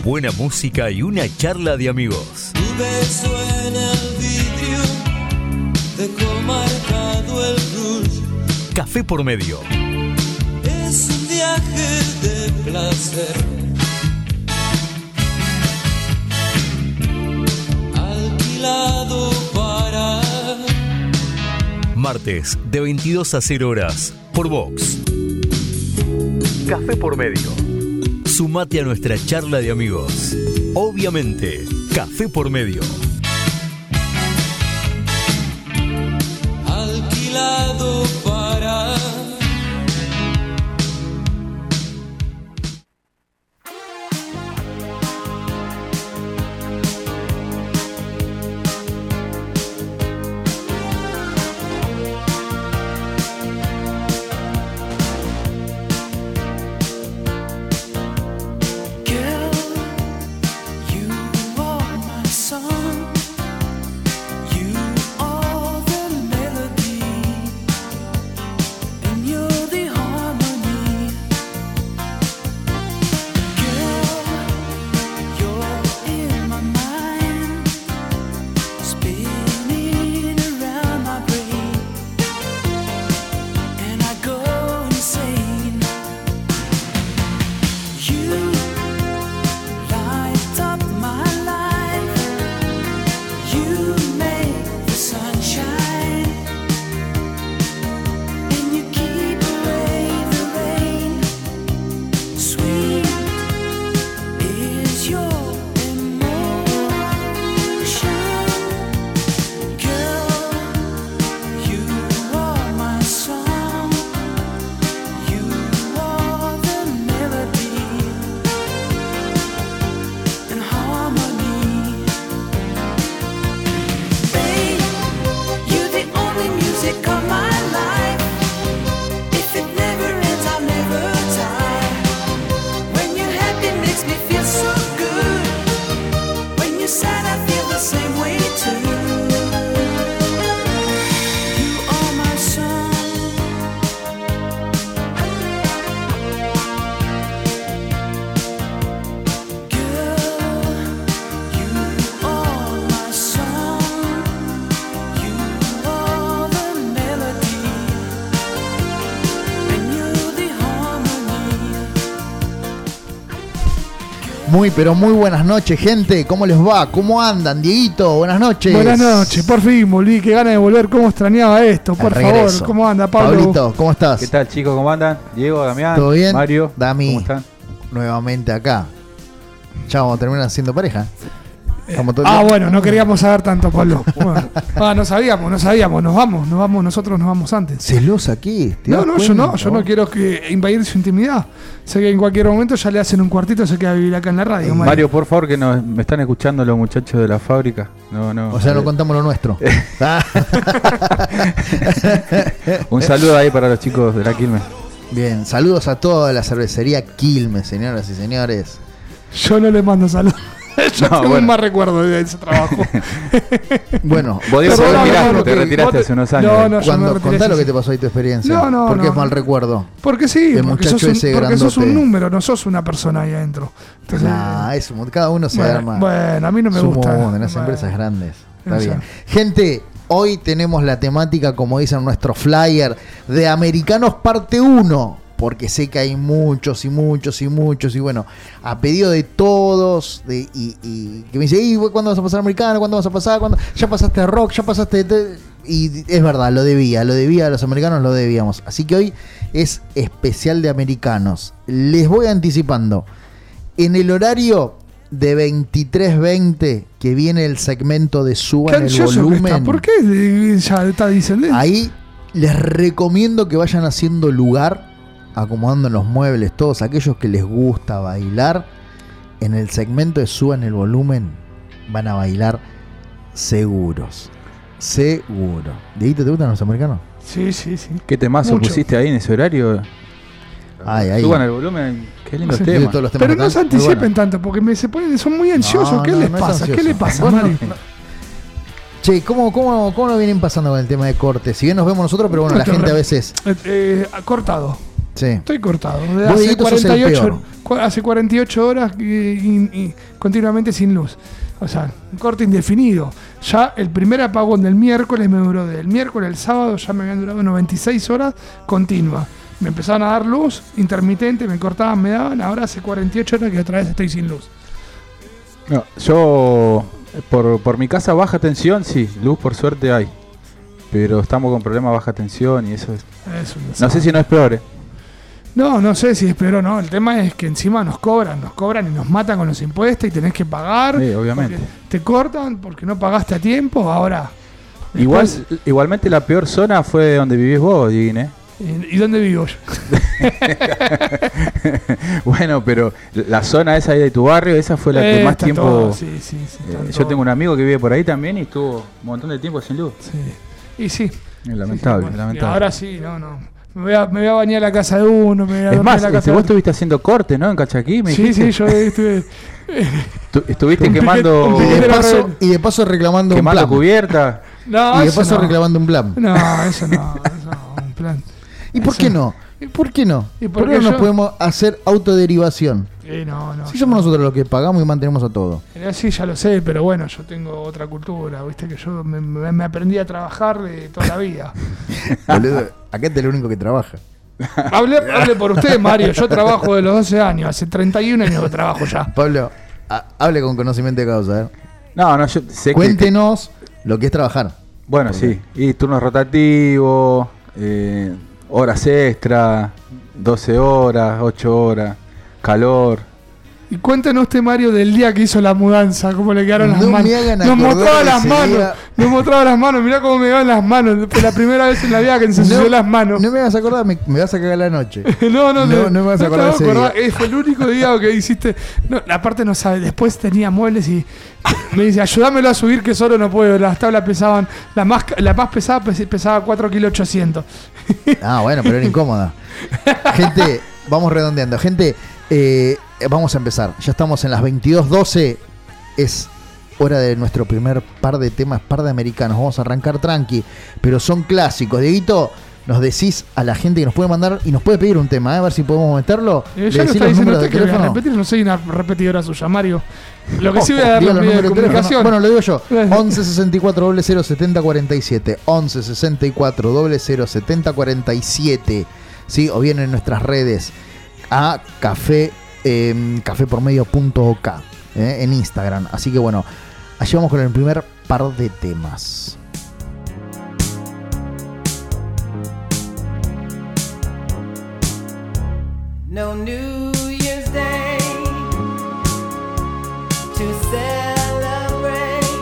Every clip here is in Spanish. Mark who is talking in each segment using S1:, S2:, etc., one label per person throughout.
S1: buena música y una charla de amigos.
S2: Tu beso en el vidrio dejó marcado el rouge.
S1: Café por medio.
S2: Es un viaje de placer. Alquilado para...
S1: Martes de 22 a 0 horas por Vox. Café por medio. Sumate a nuestra charla de amigos. Obviamente, Café por medio.
S2: Alquilado para...
S3: Muy, pero muy buenas noches, gente. ¿Cómo les va? ¿Cómo andan? Dieguito, buenas noches.
S4: Buenas noches, por fin volví. Qué ganas de volver. ¿Cómo extrañaba esto? Por favor, ¿cómo anda, Pablo?
S3: Pablito, ¿cómo estás?
S5: ¿Qué tal, chicos? ¿Cómo andan? Diego, Damián,
S3: ¿todo bien?
S5: Mario,
S3: Dami,
S5: ¿cómo están?
S3: Nuevamente acá. Ya vamos a terminar siendo pareja.
S4: Bueno, no queríamos saber tanto, Pablo. Bueno, no sabíamos. Nos vamos, nosotros nos vamos antes.
S3: ¿Celosa aquí?
S4: No, yo no quiero invadir su intimidad. Sé que en cualquier momento ya le hacen un cuartito y se queda a vivir acá en la radio.
S5: Mario, por favor, que me están escuchando los muchachos de la fábrica. No.
S3: O sea, no contamos lo nuestro.
S5: Un saludo ahí para los chicos de la Quilmes.
S3: Bien, saludos a toda la cervecería Quilmes, señoras y señores.
S4: Yo no les mando saludos. Yo tengo un más recuerdo de ese trabajo.
S3: Bueno,
S5: vos Diego, te retiraste hace unos años.
S3: Contá lo que te pasó ahí tu experiencia. ¿Por qué es mal recuerdo?
S4: Porque sí,
S3: porque
S4: sos un número, no sos una persona ahí adentro.
S3: Entonces, cada uno se arma.
S4: Bueno, a mí no me gusta.
S3: En las empresas grandes. Está bien. Gente, hoy tenemos la temática, como dicen nuestro flyer, de Americanos parte 1. Porque sé que hay muchos, y bueno, a pedido de todos, y que me dice, ¿cuándo vas a pasar americano? ¿Cuándo vas a pasar? ¿Cuándo? Ya pasaste a rock, ya pasaste y es verdad, lo debía, a los americanos lo debíamos. Así que hoy es especial de americanos. Les voy anticipando, en el horario de 23:20, que viene el segmento de Suban el Volumen.
S4: ¿Por qué ya está diciendo?
S3: Ahí les recomiendo que vayan haciendo lugar, acomodando los muebles, todos aquellos que les gusta bailar. En el segmento de Suban el Volumen van a bailar seguros. Dieguito, ¿te gustan los americanos?
S4: Sí.
S5: ¿Qué temazo pusiste ahí en ese horario? Suban el volumen, qué lindo tema.
S4: Pero no se anticipen tanto, porque son muy ansiosos. ¿Qué les pasa? ¿Qué les pasa, Mario?
S3: Che, ¿cómo lo vienen pasando con el tema de corte? Si bien nos vemos nosotros, pero bueno, la gente a veces...
S4: cortado.
S3: Sí.
S4: Estoy cortado. Hace 48 horas y continuamente sin luz. O sea, un corte indefinido. Ya el primer apagón del miércoles me duró del miércoles al sábado, ya me habían durado 96 horas continua. Me empezaban a dar luz intermitente, me cortaban, me daban. Ahora hace 48 horas que otra vez estoy sin luz.
S5: No, yo por mi casa baja tensión, sí, luz por suerte hay. Pero estamos con problemas de baja tensión y eso es... No sé si no es peor,
S4: No sé si es peor o no. El tema es que encima nos cobran y nos matan con los impuestos y tenés que pagar.
S5: Sí, obviamente.
S4: Te cortan porque no pagaste a tiempo. Ahora.
S5: Igualmente la peor zona fue donde vivís vos, Diguín,
S4: ¿Y dónde vivo yo?
S5: Bueno, pero la zona esa ahí de tu barrio, esa fue la que más tiempo...
S4: Todo. Sí,
S5: yo tengo un amigo que vive por ahí también y estuvo un montón de tiempo sin luz.
S4: Sí. Y sí.
S5: Lamentable,
S4: sí,
S5: lamentable.
S4: Ahora sí, no. Me voy a bañar a la casa de uno, me voy a
S5: dormir
S4: a la casa
S5: vos estuviste haciendo cortes, ¿no? En Cachaquí, me dijiste.
S4: Sí, yo estuve...
S5: Estuviste quemando...
S3: Y de paso reclamando
S5: quemando un plan. Cubierta.
S3: No, y de paso reclamando un plan.
S4: No, eso no, un plan.
S3: ¿Y por qué no? ¿Por qué no? ¿Por qué no nos podemos hacer autoderivación?
S4: No.
S3: Si somos nosotros los que pagamos y mantenemos a todo.
S4: Sí, ya lo sé, pero bueno, yo tengo otra cultura, viste que yo me aprendí a trabajar de toda la vida.
S3: Boludo, acá es el único que trabaja.
S4: Hable por usted, Mario. Yo trabajo de los 12 años, hace 31 años que trabajo ya.
S3: Pablo, hable con conocimiento de causa.
S5: No, yo sé.
S3: Cuéntenos lo que es trabajar.
S5: Bueno, sí, y turnos rotativos, horas extra, 12 horas, 8 horas, calor.
S4: Y cuéntanos usted, Mario, del día que hizo la mudanza, cómo le quedaron las manos. Nos mostraba las manos, mirá cómo me quedaron las manos. Fue la primera vez en la vida que se ensució las manos.
S3: No me vas a acordar, me vas a cagar la noche.
S4: No me
S3: vas a acordar ese día.
S4: Fue el único día que hiciste. No, aparte no sabe, después tenía muebles y me dice, ayúdamelo a subir que solo no puedo. Las tablas pesaban, la más pesada pesaba 4,8 kg.
S3: Bueno, pero era incómoda. Gente, vamos redondeando. Gente, vamos a empezar. Ya estamos en las 22:12. Es hora de nuestro primer par de temas, par de americanos. Vamos a arrancar tranqui, pero son clásicos. Dieguito, nos decís a la gente que nos puede mandar y nos puede pedir un tema, a ver si podemos meterlo.
S4: Ya lo está diciendo usted que voy a repetir, no soy una repetidora suya, Mario. Lo que sí voy a dar los medios de comunicación.
S3: Bueno, lo digo yo. 11 64 00 70 47. 11 64 00 70 47. ¿Sí? O bien en nuestras redes a cafepormedio.ok en Instagram. Así que bueno, allí vamos con el primer par de temas.
S2: No New Year's Day to celebrate.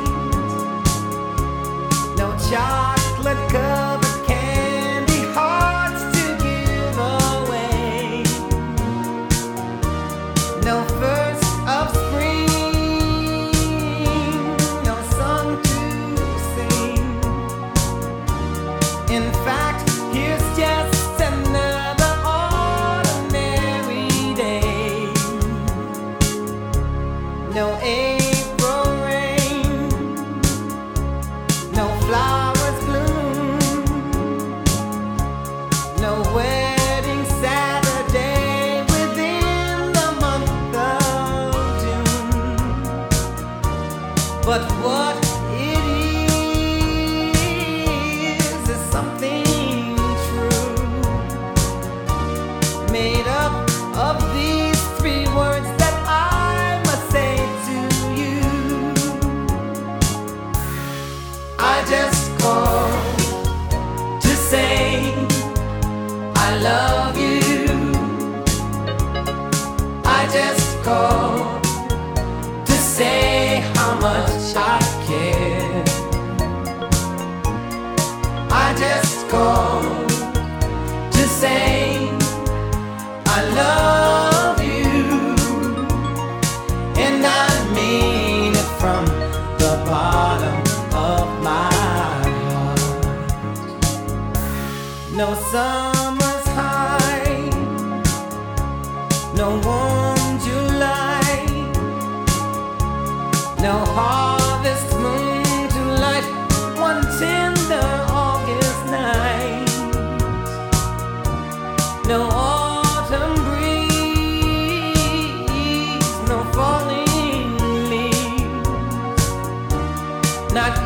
S2: No chocolate covered candy hearts to give away. No first of spring, no song to sing. In fact, here's just another ordinary day. No April rain, no flowers bloom, no wedding Saturday within the month of June. But what it is something true, made up of these three words that I must say to you. I just called to say I love you. I just called to say how much I care. I just called to say I love you, and I mean it from the bottom of my heart. No summer's high, no warm July, no harvest moon to light one tender August night, no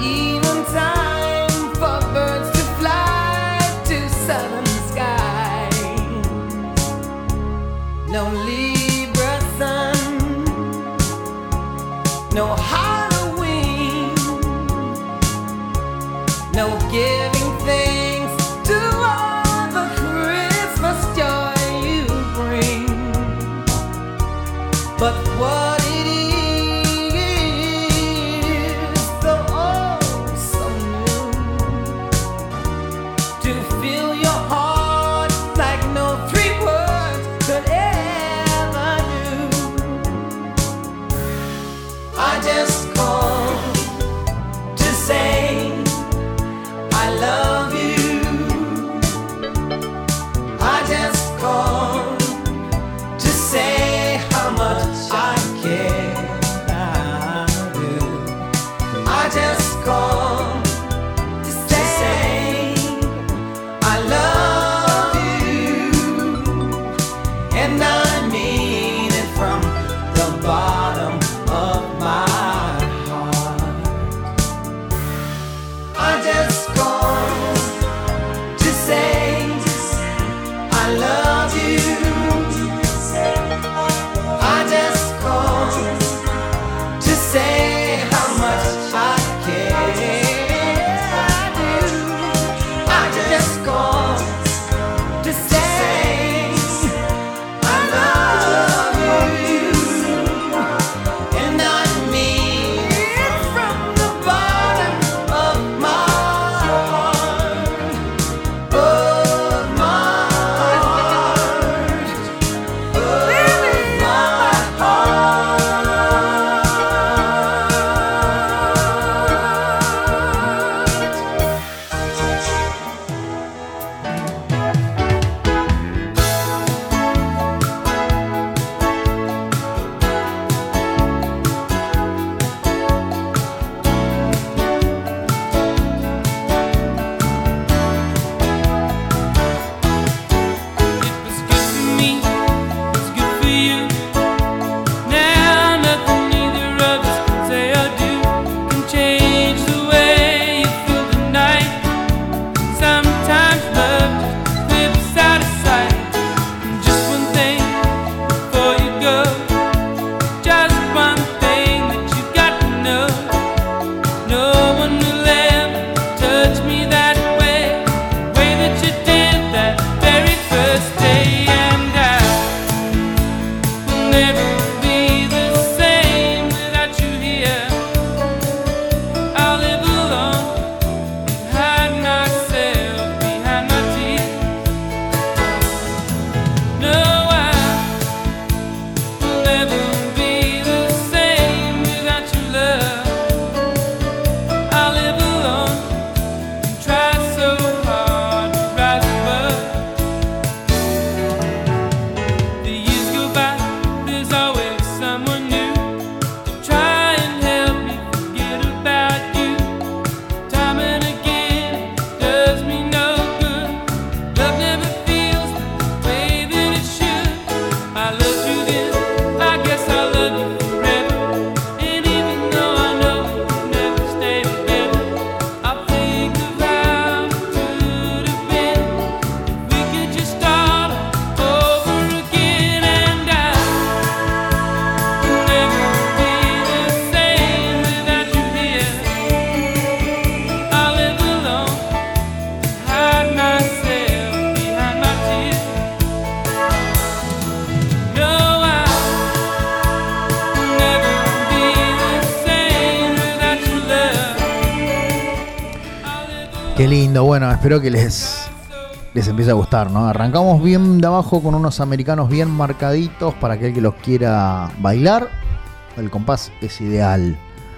S3: Qué lindo, bueno, espero que les empiece a gustar, ¿no? Arrancamos bien de abajo con unos americanos bien marcaditos para aquel que los quiera bailar. El compás es ideal.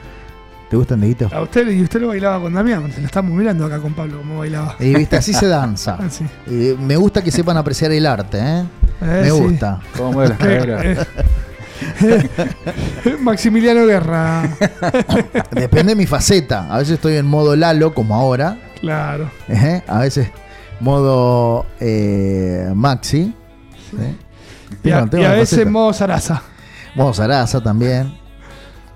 S3: ¿Te gustan, Dieguito?
S4: A usted, y usted lo bailaba con Damián, se lo estamos mirando acá con Pablo, cómo bailaba.
S3: Y viste, así se danza.
S4: Sí.
S3: Me gusta que sepan apreciar el arte, ¿eh? Me gusta.
S5: ¿Cómo mueve las caderas?
S4: Maximiliano Guerra.
S3: Depende de mi faceta. A veces estoy en modo Lalo, como ahora.
S4: Claro.
S3: A veces modo Maxi. ¿Sí?
S4: Y a veces modo Sarasa.
S3: Modo Sarasa también.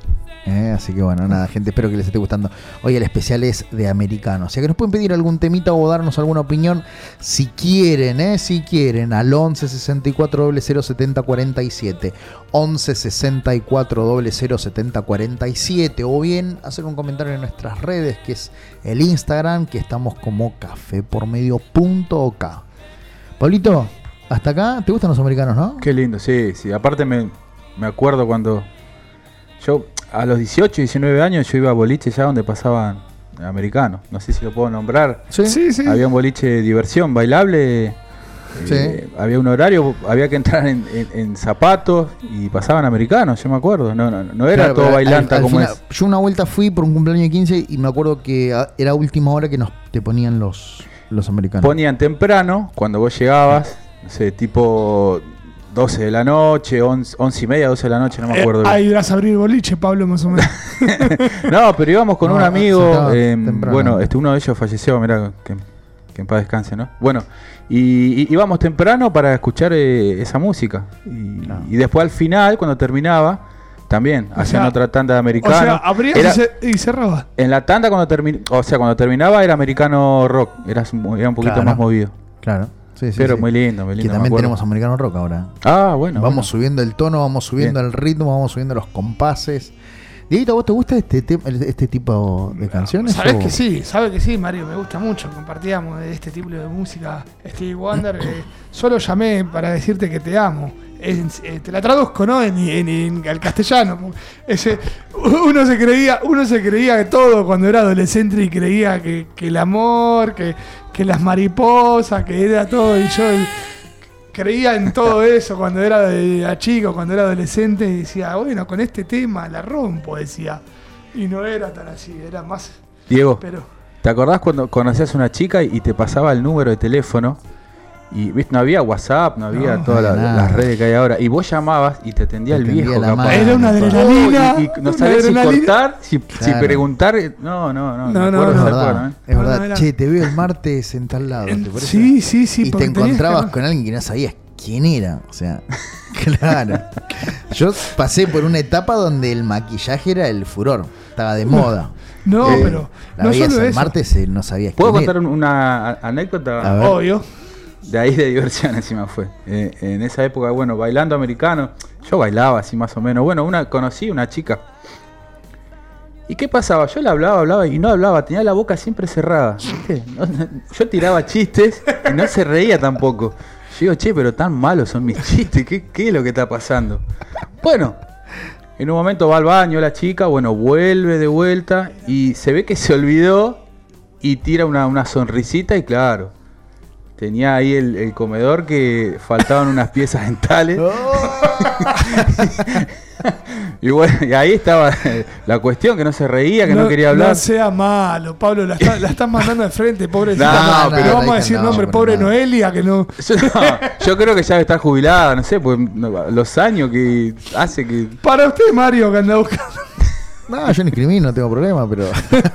S3: Así que bueno, nada, gente, espero que les esté gustando. Hoy el especial es de americano. O sea que nos pueden pedir algún temita o darnos alguna opinión si quieren, al 11 64 00 70 47. 11 64 00 70 47. O bien hacer un comentario en nuestras redes, que es el Instagram, que estamos como cafepormedio.ok. Pablito, hasta acá, ¿te gustan los americanos, no?
S5: Qué lindo, sí. Aparte me acuerdo cuando yo a los 18, 19 años yo iba a boliche ya donde pasaban americanos. No sé si lo puedo nombrar.
S4: Sí.
S5: Había un boliche de diversión, bailable. Había un horario, había que entrar en zapatos y pasaban americanos, yo me acuerdo. No era todo bailanta como final, es.
S3: Yo una vuelta fui por un cumpleaños de 15 y me acuerdo que era última hora que te ponían los americanos.
S5: Ponían temprano, cuando vos llegabas, no sé, tipo 12 de la noche, 11 y media, 12 de la noche, no me acuerdo.
S4: Ahí ibas a abrir boliche, Pablo, más o menos.
S5: No, pero íbamos con un amigo. Bueno, uno de ellos falleció, mirá, que en paz descanse, ¿no? Bueno, y íbamos temprano para escuchar esa música. Y después al final, cuando terminaba, también hacían otra tanda de americano. O sea,
S4: abrías y cerraba.
S5: En la tanda cuando terminaba era americano rock, era un poquito más movido.
S3: Claro. Sí,
S5: pero muy lindo. Que
S3: también tenemos americano rock ahora.
S5: Bueno.
S3: Vamos subiendo el tono, vamos subiendo el ritmo, vamos subiendo los compases. Dieguito, ¿a vos te gusta este tipo de canciones?
S4: Sabes que sí, Mario, me gusta mucho. Compartíamos de este tipo de música. Stevie Wonder, solo llamé para decirte que te amo. Te la traduzco, ¿no? Al castellano. Uno se creía que todo cuando era adolescente y creía que el amor, que las mariposas, que era todo, y yo creía en todo eso cuando era chico, cuando era adolescente, y decía, bueno, con este tema la rompo, decía. Y no era tan así, era más...
S5: Diego, ¿te acordás cuando conocías a una chica y te pasaba el número de teléfono? Y ¿viste? No había WhatsApp, no había todas las redes que hay ahora. Y vos llamabas y te atendía el viejo.
S4: Era una adrenalina.
S5: Y no sabías si cortar, si preguntar. No.
S3: Es verdad. Che, te veo el martes en tal lado. ¿Te
S4: parece? Sí.
S3: Y te encontrabas con alguien que no sabías quién era. O sea, claro. Yo pasé por una etapa donde el maquillaje era el furor. Estaba de moda.
S4: Pero
S3: no solo el martes no sabías quién era.
S5: ¿Puedo contar una anécdota?
S4: Obvio.
S5: De ahí de diversión encima fue. En esa época, bueno, bailando americano, yo bailaba así más o menos. Bueno, conocí una chica. ¿Y qué pasaba? Yo le hablaba y no hablaba, tenía la boca siempre cerrada. ¿Viste? Yo tiraba chistes y no se reía tampoco. Yo digo, che, pero tan malos son mis chistes, ¿qué es lo que está pasando? Bueno, en un momento va al baño la chica, bueno, vuelve de vuelta y se ve que se olvidó y tira una sonrisita y claro. Tenía ahí el comedor que faltaban unas piezas dentales. Y bueno, y ahí estaba la cuestión, que no se reía, que no quería hablar.
S4: No sea malo, Pablo, la están mandando de frente, pobrecita. Pero vamos a decir nombre, pobre Noelia, que no.
S5: Yo creo que ya debe estar jubilada, no sé, pues los años que hace que...
S4: Para usted, Mario, que anda buscando.
S3: No, yo ni escribí, no tengo problema, pero...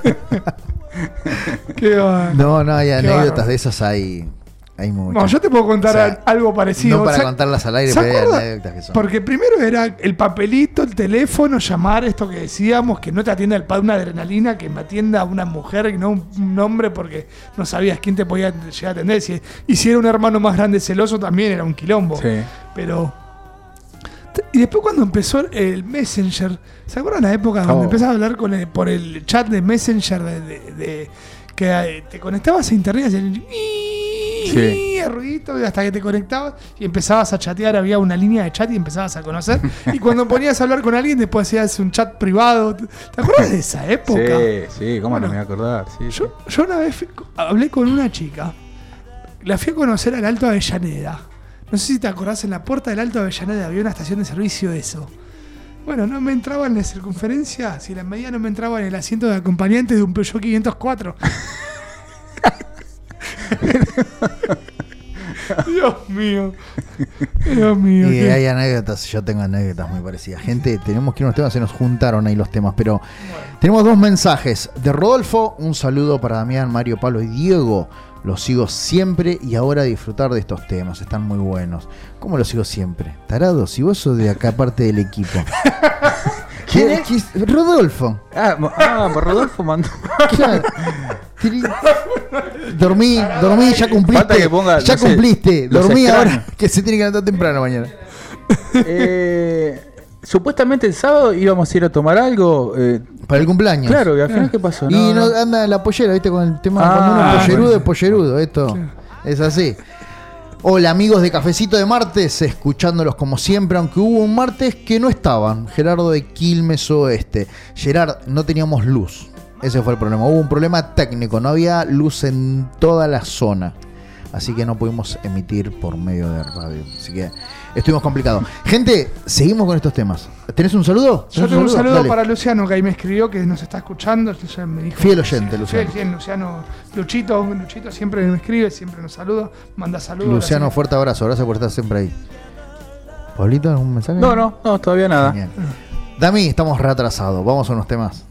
S4: Qué va.
S3: No, hay anécdotas de esas, hay muchas.
S4: No, yo te puedo contar algo parecido.
S3: No para contarlas al aire, pero hay anécdotas que son.
S4: Porque primero era el papelito, el teléfono, llamar, esto que decíamos, que no te atienda el padre, una adrenalina, que me atienda una mujer y no un hombre, porque no sabías quién te podía llegar a atender. Y si era un hermano más grande celoso, también era un quilombo.
S5: Sí.
S4: Pero... Y después cuando empezó el Messenger, ¿se acuerdan la época donde empezaba a hablar por el chat de Messenger que te conectabas a internet y hacían el ruidito hasta que te conectabas y empezabas a chatear, había una línea de chat y empezabas a conocer y cuando ponías a hablar con alguien después hacías un chat privado. ¿Te acuerdas de esa época?
S5: Sí, ¿cómo no me voy a acordar?
S4: Yo una vez hablé con una chica, la fui a conocer al Alto Avellaneda. No sé si te acordás, en la puerta del Alto Avellaneda había una estación de servicio de eso. Bueno, no me entraba en la circunferencia, si la medida no me entraba en el asiento de acompañante de un Peugeot 504. Dios mío.
S3: Y hay anécdotas, yo tengo anécdotas muy parecidas. Gente, tenemos que ir a unos temas, se nos juntaron ahí los temas, pero tenemos dos mensajes. De Rodolfo, un saludo para Damián, Mario, Pablo y Diego. Los sigo siempre y ahora disfrutar de estos temas, están muy buenos. ¿Cómo los sigo siempre? Tarado, si vos sos de acá parte del equipo.
S5: ¿Quién es?
S3: Rodolfo.
S5: Por Rodolfo mandó.
S3: Claro. Dormí, ya cumpliste.
S5: Que ponga,
S3: ya
S5: no sé,
S3: cumpliste. Dormí
S5: extraños.
S3: ahora, que se tiene que levantar temprano mañana.
S5: Supuestamente el sábado íbamos a ir a tomar algo.
S3: Para el cumpleaños.
S5: Claro, y al final, ¿qué pasó?
S3: Y no anda la pollera, ¿viste? Con el tema. Cuando uno es pollerudo, es pollerudo. Esto es así. Hola amigos de Cafecito de Martes, escuchándolos como siempre, aunque hubo un martes que no estaban. Gerardo de Quilmes Oeste. Gerard, no teníamos luz. Ese fue el problema. Hubo un problema técnico, no había luz en toda la zona. Así que no pudimos emitir por medio de radio. Así que estuvimos complicados. Gente, seguimos con estos temas. ¿Tenés un saludo?
S4: Yo tengo un saludo para Luciano, que ahí me escribió, que nos está escuchando. Me dijo,
S3: fiel oyente, Luciano.
S4: Fiel, Luciano. Luchito siempre me escribe, siempre nos saluda, manda saludos.
S3: Luciano, fuerte abrazo. Gracias por estar siempre ahí. ¿Pablito, algún mensaje?
S5: No, todavía nada.
S3: Bien. Dami, estamos retrasados. Vamos a unos temas.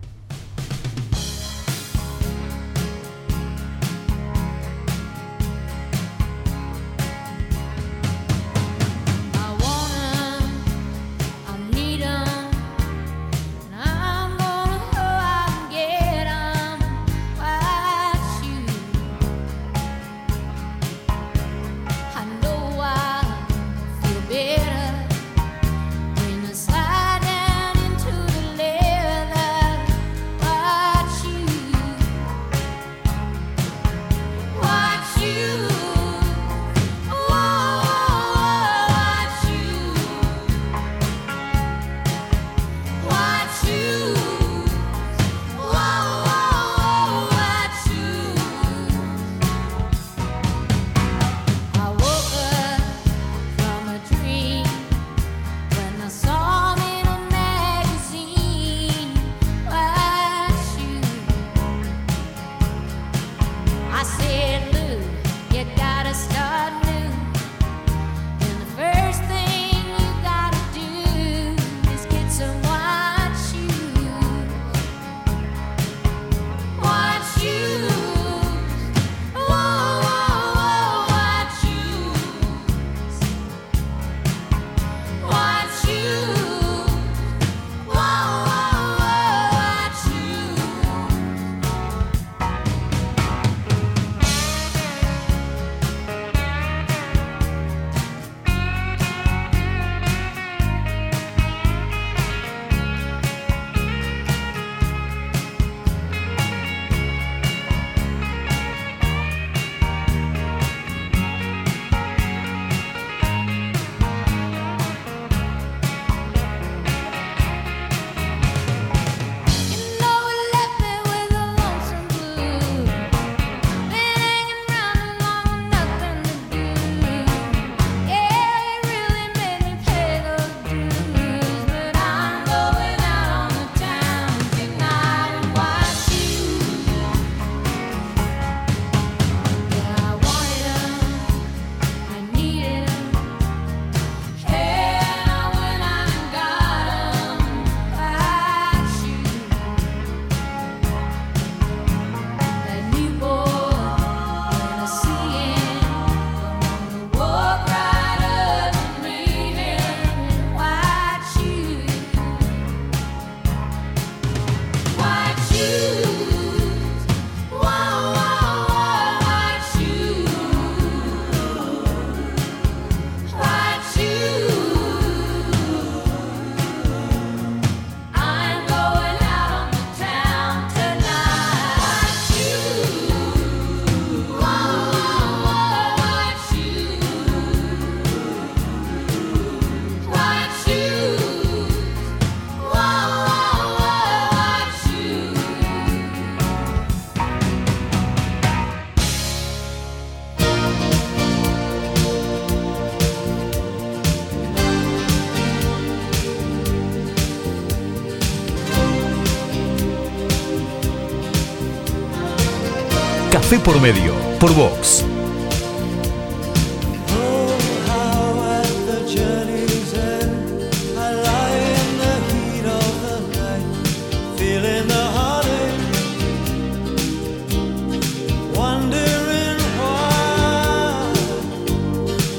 S1: Café por medio, por Vox.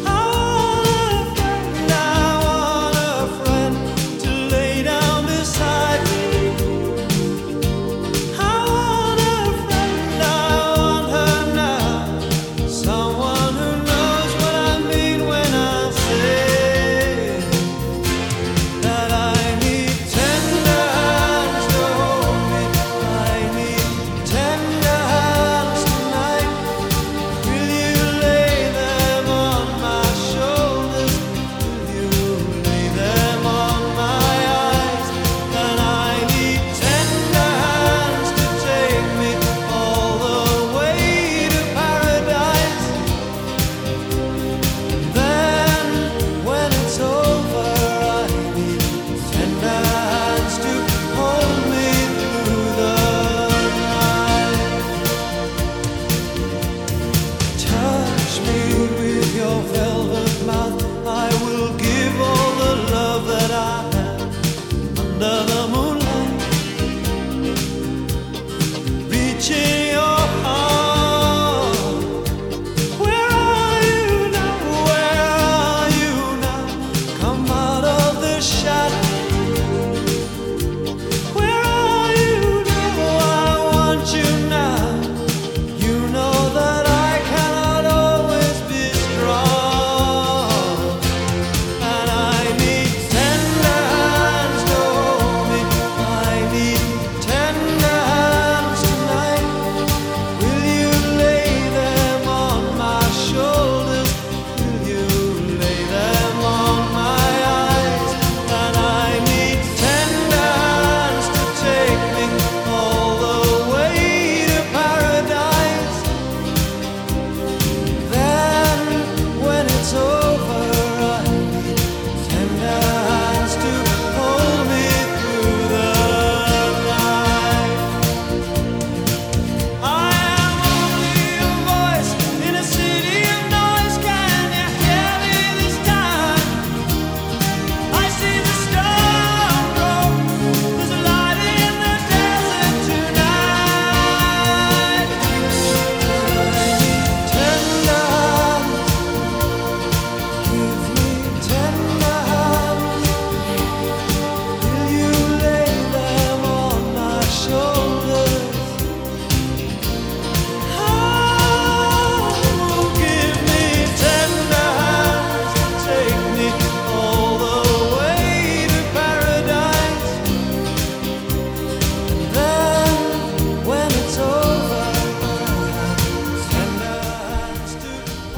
S2: Beside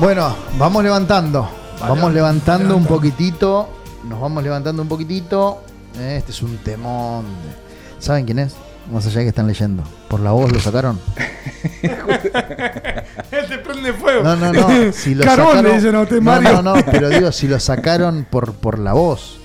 S3: Bueno, vamos levantando. Vamos levantando un poquitito. Nos vamos levantando un poquitito. Este es un temón. ¿Saben quién es? Más allá de que están leyendo. ¿Por la voz lo sacaron?
S4: Te prende fuego.
S3: No. Si lo
S4: Carbón,
S3: sacaron,
S4: le dicen a usted, Mario.
S3: No, pero digo, si lo sacaron por la voz.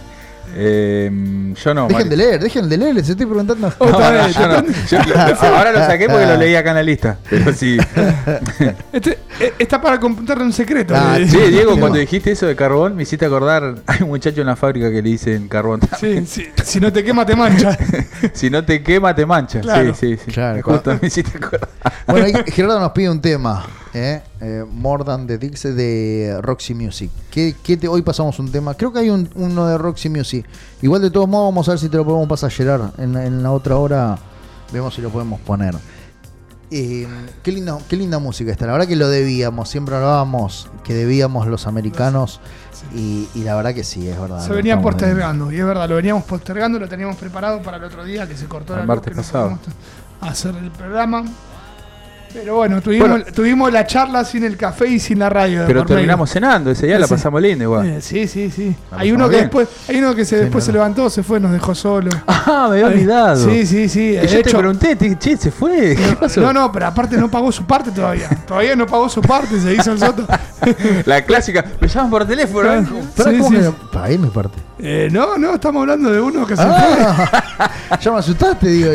S5: Yo no.
S3: Dejen de leer, les estoy preguntando.
S4: Otra vez.
S5: Ahora lo saqué porque lo leí acá en la lista. Pero sí.
S4: Está para contarle un secreto.
S5: Sí, Diego, cuando dijiste eso de carbón, me hiciste acordar. Hay un muchacho en la fábrica que le dicen carbón.
S4: Sí. Si no te quema, te mancha.
S5: Si no te quema, te mancha.
S4: Claro.
S5: Sí.
S3: Claro,
S5: Justo me hiciste acordar.
S3: Bueno, Gerardo nos pide un tema. More Than the Dicks de Roxy Music. Hoy pasamos un tema. Creo que hay uno de Roxy Music. Igual de todos modos vamos a ver si te lo podemos pasar, Gerard. En la otra hora vemos si lo podemos poner. Qué linda música esta. La verdad que lo debíamos. Siempre hablábamos que debíamos los americanos. Y la verdad que sí, es verdad.
S4: Se venían postergando. Y es verdad, lo veníamos postergando. Lo teníamos preparado para el otro día que se cortó
S5: el martes pasado.
S4: Hacer el programa. Pero bueno, tuvimos la charla sin el café y sin la radio.
S5: Pero terminamos cenando, ese día la pasamos lindo igual.
S4: Sí. Hay uno que después se levantó, se fue, nos dejó solo.
S5: Ah, me había olvidado.
S4: Sí.
S5: Yo te pregunté, che, ¿se fue? ¿Qué pasó?
S4: No, pero aparte no pagó su parte todavía. Todavía no pagó su parte, se hizo el soto.
S5: La clásica, me llaman por teléfono.
S3: Pagué mi parte.
S4: No, estamos hablando de uno que se fue.
S3: Ya me asustaste, digo.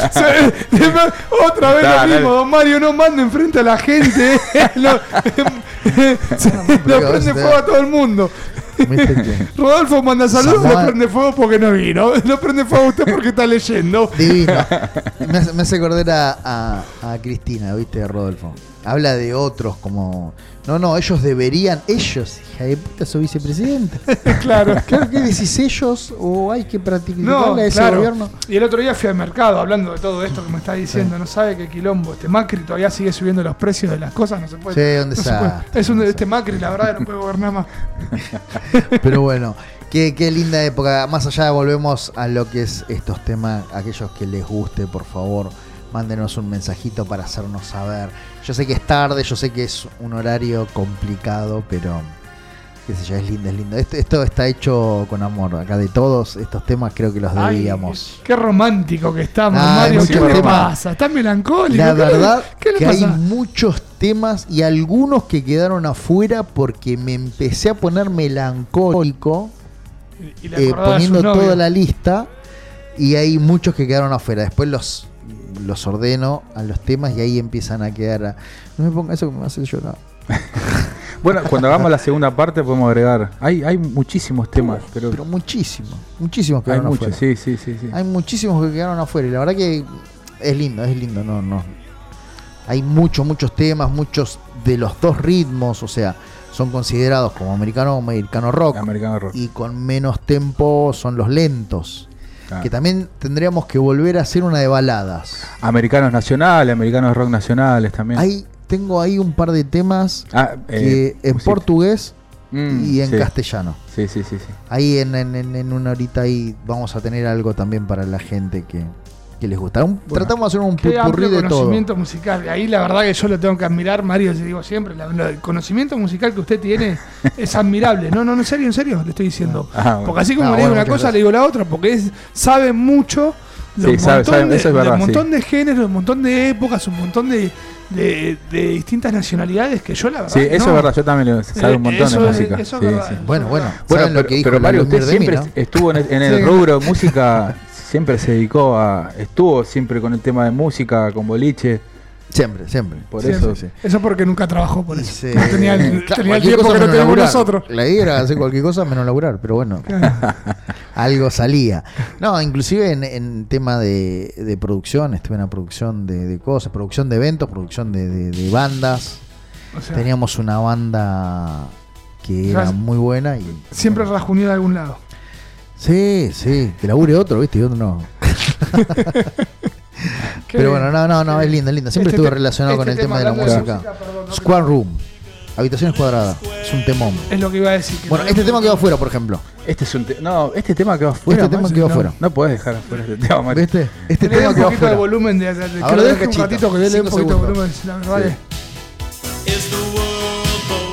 S4: Otra vez lo mismo, don Mario, no mande enfrente a la gente. Lo prende fuego a todo el mundo. Rodolfo manda saludos, lo prende fuego porque no vino. Lo prende fuego a usted porque está leyendo.
S3: Divino. Me hace acordar a Cristina, ¿viste? Rodolfo. Habla de otros como... No, ellos deberían... Ellos, hija de puta, su vicepresidente.
S4: Claro.
S3: ¿Qué decís ellos? ¿O hay que practicarle a ese
S4: claro.
S3: gobierno?
S4: Y el otro día fui al mercado hablando de todo esto que me está diciendo. Sí. No sabe qué quilombo. Macri todavía sigue subiendo los precios de las cosas. No se puede.
S3: Sí, ¿dónde está?
S4: Macri, la verdad, no puede gobernar más.
S3: Pero bueno, qué linda época. Más allá, volvemos a lo que es estos temas. Aquellos que les guste, por favor, mándenos un mensajito para hacernos saber. Yo sé que es tarde, yo sé que es un horario complicado, pero qué sé yo, es lindo. Esto está hecho con amor. Acá de todos estos temas creo que los debíamos.
S4: Qué romántico que estamos, Mario. ¿Qué te pasa? ¿Estás melancólico?
S3: La verdad
S4: ¿Qué le
S3: que
S4: pasa?
S3: hay muchos temas y algunos que quedaron afuera porque me empecé a poner melancólico poniendo toda la lista, y hay muchos que quedaron afuera. Después los ordeno a los temas y ahí empiezan a quedar. No me ponga eso que me hace llorar.
S5: Bueno, cuando hagamos la segunda parte podemos agregar. Hay muchísimos temas, pero muchísimos
S3: quedaron afuera.
S5: Sí.
S3: Hay muchísimos que quedaron afuera y la verdad que es lindo. No. Hay muchos temas, muchos de los dos ritmos, o sea, son considerados como americano rock, y con menos tempo son los lentos. Que también tendríamos que volver a hacer una de baladas.
S5: Americanos nacionales, americanos rock nacionales también.
S3: Tengo ahí un par de temas que en portugués y en castellano.
S5: Sí.
S3: Ahí en una horita ahí vamos a tener algo también para la gente que les gusta. Tratamos de hacer un pupurrí de todo.
S4: Conocimiento musical. Ahí la verdad que yo lo tengo que admirar, Mario, te digo siempre. El conocimiento musical que usted tiene es admirable. No, en serio, le estoy diciendo. Bueno. Porque así como le digo una cosa, le digo la otra, porque sabe mucho. Un montón de géneros, un montón de épocas, un montón de distintas nacionalidades que yo la verdad.
S5: Sí, eso es verdad, yo también sabe un montón de música.
S4: Eso es verdad.
S3: Bueno,
S5: lo que dijo, pero Mario, usted siempre estuvo en el rubro de música. Siempre se dedicó estuvo siempre con el tema de música, con boliche.
S3: Siempre.
S4: Por eso. Sí. Eso porque nunca trabajó por eso.
S3: No
S4: tenía el tiempo que no tenemos nosotros.
S3: La idea era hacer cualquier cosa menos laburar, pero bueno, algo salía. No, inclusive en tema de producción, estuve en la producción de cosas, producción de eventos, producción de bandas. O sea, teníamos una banda que era muy buena y
S4: siempre rajunió de algún lado.
S3: Sí, que labure otro, ¿viste? Y otro no. Pero bueno, no, es lindo. Siempre estuve relacionado con el tema de la música. Square Room, habitaciones cuadradas, es un temón.
S4: Es lo que iba a decir.
S3: Bueno, este tema quedó afuera, por ejemplo.
S5: Este tema quedó afuera.
S3: Afuera.
S5: No podés dejar afuera este tema, Mario.
S3: ¿Viste? Este tema quedó afuera.
S4: Un poquito de volumen
S3: ahora un ratito
S4: que dele un poquito de volumen, la verdad.
S2: Is the world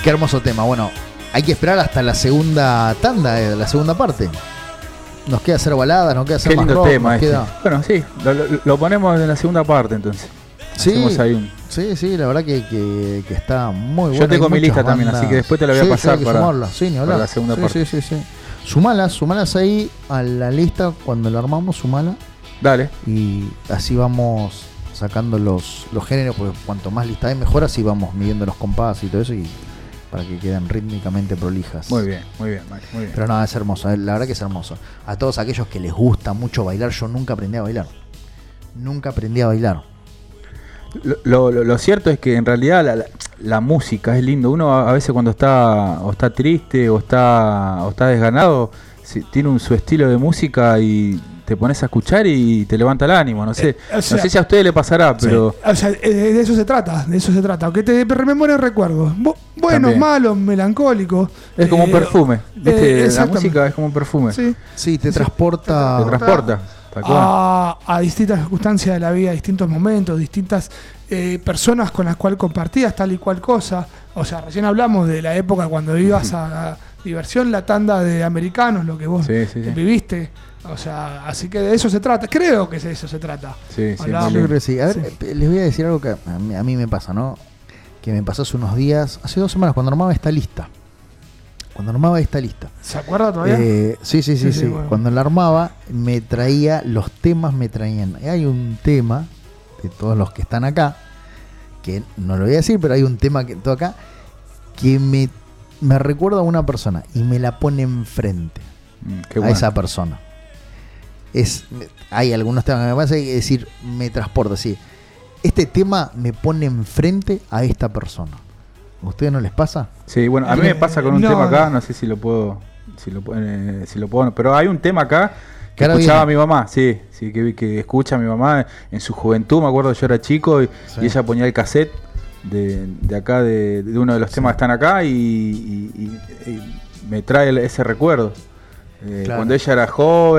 S3: Qué hermoso tema. Bueno, hay que esperar hasta la segunda tanda, la segunda parte. Nos queda hacer baladas, nos queda hacer
S5: Qué
S3: más
S5: lindo
S3: rock,
S5: tema
S3: nos queda...
S5: Bueno, sí, lo ponemos en la segunda parte entonces.
S3: Sí,
S5: ahí
S3: sí, la verdad que está muy bueno.
S5: Yo tengo mi lista también, así que después te la voy a pasar
S3: para
S5: la segunda parte.
S3: Sí. Sumalas ahí a la lista cuando lo armamos, sumala.
S5: Dale.
S3: Y así vamos sacando los géneros, porque cuanto más lista hay, mejor, así vamos midiendo los compases y todo eso, y para que queden rítmicamente prolijas.
S5: Muy bien, Mario, muy bien.
S3: Pero no, es hermoso, la verdad que es hermoso. A todos aquellos que les gusta mucho bailar, yo nunca aprendí a bailar.
S5: Lo cierto es que en realidad la música es lindo. Uno a veces cuando está triste o está desganado, tiene su estilo de música y te pones a escuchar y te levanta el ánimo. No sé, no sé si a ustedes le pasará, pero...
S4: Sí. O sea, de eso se trata. Aunque te rememore recuerdos. Buenos,
S5: también.
S4: Malos, melancólicos.
S5: Es como un perfume. ¿Viste? La música es como un perfume.
S3: Sí, te transporta.
S5: Te transporta.
S4: A distintas circunstancias de la vida, distintos momentos, distintas personas con las cuales compartías tal y cual cosa. O sea, recién hablamos de la época cuando ibas a diversión, la tanda de americanos, lo que vos viviste. O sea, así que de eso se trata. Creo que de eso se trata.
S3: Sí, yo creo que sí. A ver, les voy a decir algo que a mí me pasa, ¿no? Que me pasó hace unos días, hace 2 semanas, cuando armaba esta lista.
S4: ¿Se acuerda todavía?
S3: Sí. Bueno. Cuando la armaba, los temas me traían. Hay un tema de todos los que están acá, que no lo voy a decir, pero hay un tema que todo acá, que me recuerda a una persona y me la pone enfrente a esa persona. Hay algunos temas que me pasa, que decir, me transporta, sí. Este tema me pone enfrente a esta persona. ¿A ustedes no les pasa?
S5: Sí, bueno, a mí me pasa con un tema acá, no sé si lo puedo, pero hay un tema acá que escuchaba a mi mamá, que escucha a mi mamá en su juventud. Me acuerdo, yo era chico y ella ponía el cassette de acá, de uno de los temas que están acá, y me trae ese recuerdo. Cuando ella era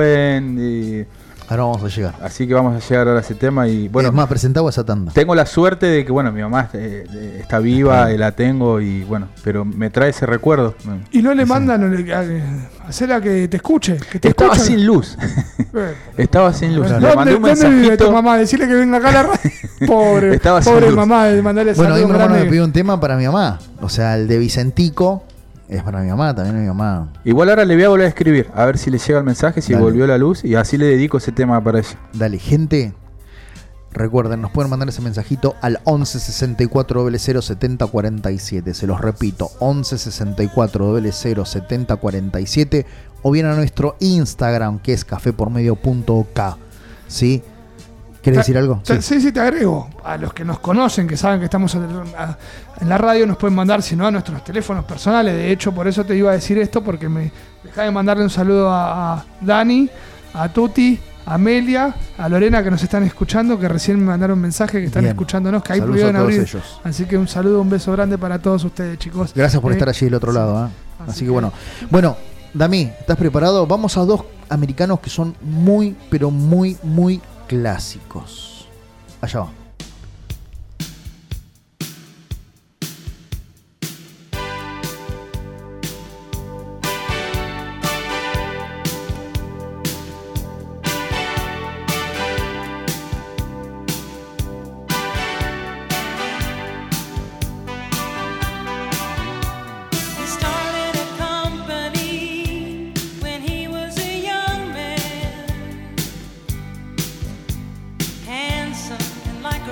S5: joven.
S3: Ahora vamos a llegar.
S5: Así que vamos a llegar ahora a ese tema. Y bueno,
S3: es más, presentado esa tanda.
S5: Tengo la suerte de que, bueno, mi mamá está viva, la tengo, y bueno, pero me trae ese recuerdo.
S4: Y no le mandan hacerla que te escuche.
S5: Estaba sin luz. Estaba sin luz.
S4: Le mandé un mensajito. ¿Dónde vive tu mamá? Decirle que venga acá a la radio. Pobre mamá, de mandarle saludos.
S3: Bueno, mi hermano me pidió un tema para mi mamá. O sea, el de Vicentico. Es para mi mamá, también mi mamá.
S5: Igual ahora le voy a volver a escribir, a ver si le llega el mensaje, si volvió la luz, y así le dedico ese tema para ella.
S3: Dale, gente, recuerden, nos pueden mandar ese mensajito al 11 64 00 70 47. Se los repito, 11 64 00 70 47, o bien a nuestro Instagram, que es cafepormedio.k. ¿Sí? ¿Quieres decir algo?
S4: Sí, te agrego. A los que nos conocen, que saben que estamos en la radio, nos pueden mandar, si no, a nuestros teléfonos personales. De hecho, por eso te iba a decir esto, porque me dejá de mandarle un saludo a Dani, a Tuti, a Amelia, a Lorena, que nos están escuchando, que recién me mandaron un mensaje que están escuchándonos, que ahí pudieron abrir. Ellos. Así que un saludo, un beso grande para todos ustedes, chicos.
S3: Gracias por estar allí del otro lado. Así que bueno. Bueno, Dami, ¿estás preparado? Vamos a 2 americanos que son muy, pero muy, muy clásicos. Allá va.
S2: Handsome and like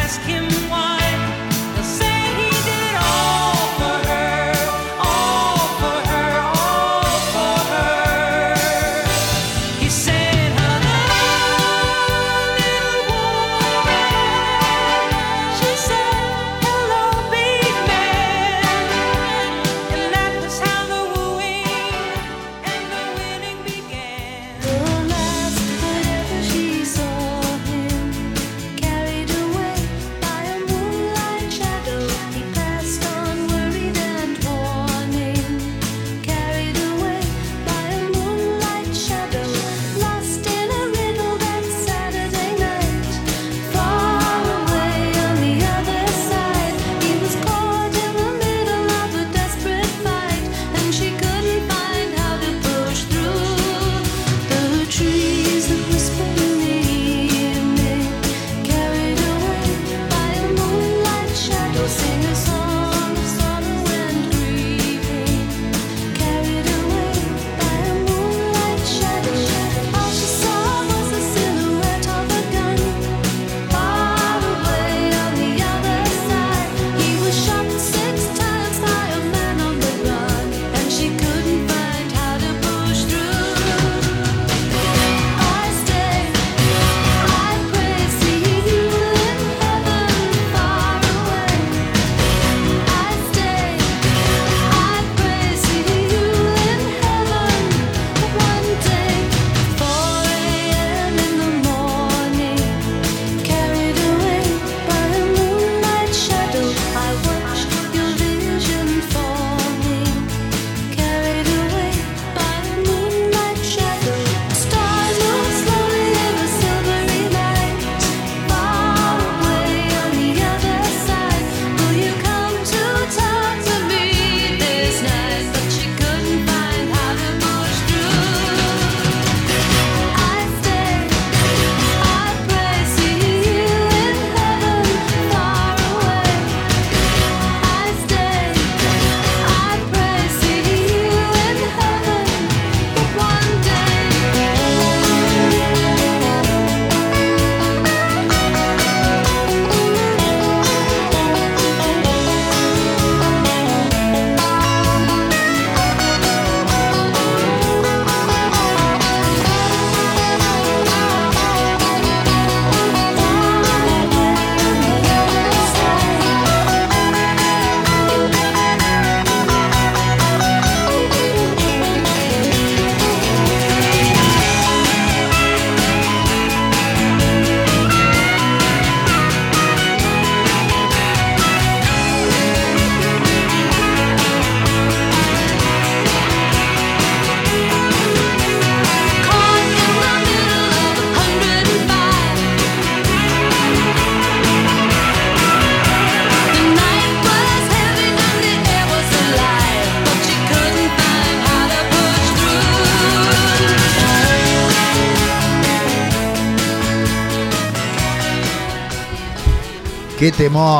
S3: Qué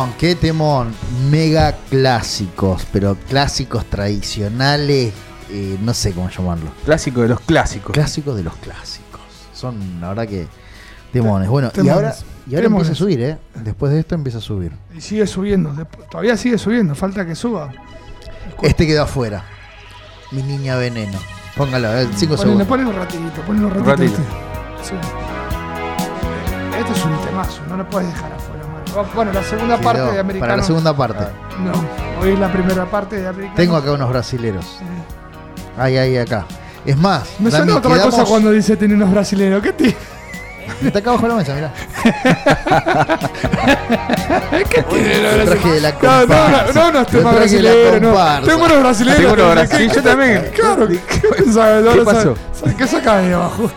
S3: temón, mega clásicos, pero clásicos tradicionales, no sé cómo llamarlo.
S5: Clásico de los clásicos.
S3: Clásicos de los clásicos. Son, la verdad que, temones. Bueno,
S4: temones.
S3: y ahora empieza a subir, Después de esto empieza a subir.
S4: Y sigue subiendo, todavía sigue subiendo, falta que suba.
S3: Este quedó afuera. Mi niña veneno. Póngalo, 5 segundos.
S4: Ponelo un ratito. Este. Sí. Este es un temazo, no lo puedes dejar afuera. Bueno, la segunda parte de Americano.
S3: Para la segunda parte.
S4: No, hoy es la primera parte de Americano.
S3: Tengo acá unos brasileros. Ahí, acá. Es más,
S4: me suena otra cosa cuando dice tener unos brasileros. ¿Qué te...?
S3: Está acá abajo de la mesa, mirá.
S4: ¿Qué tiene los
S3: traje de la comparsa?
S4: No, tema brasilero, no. Tengo unos brasileros.
S5: Sí, yo también.
S4: Claro, ¿qué pensabas?
S5: ¿Qué pasó?
S4: ¿Qué sacás de abajo?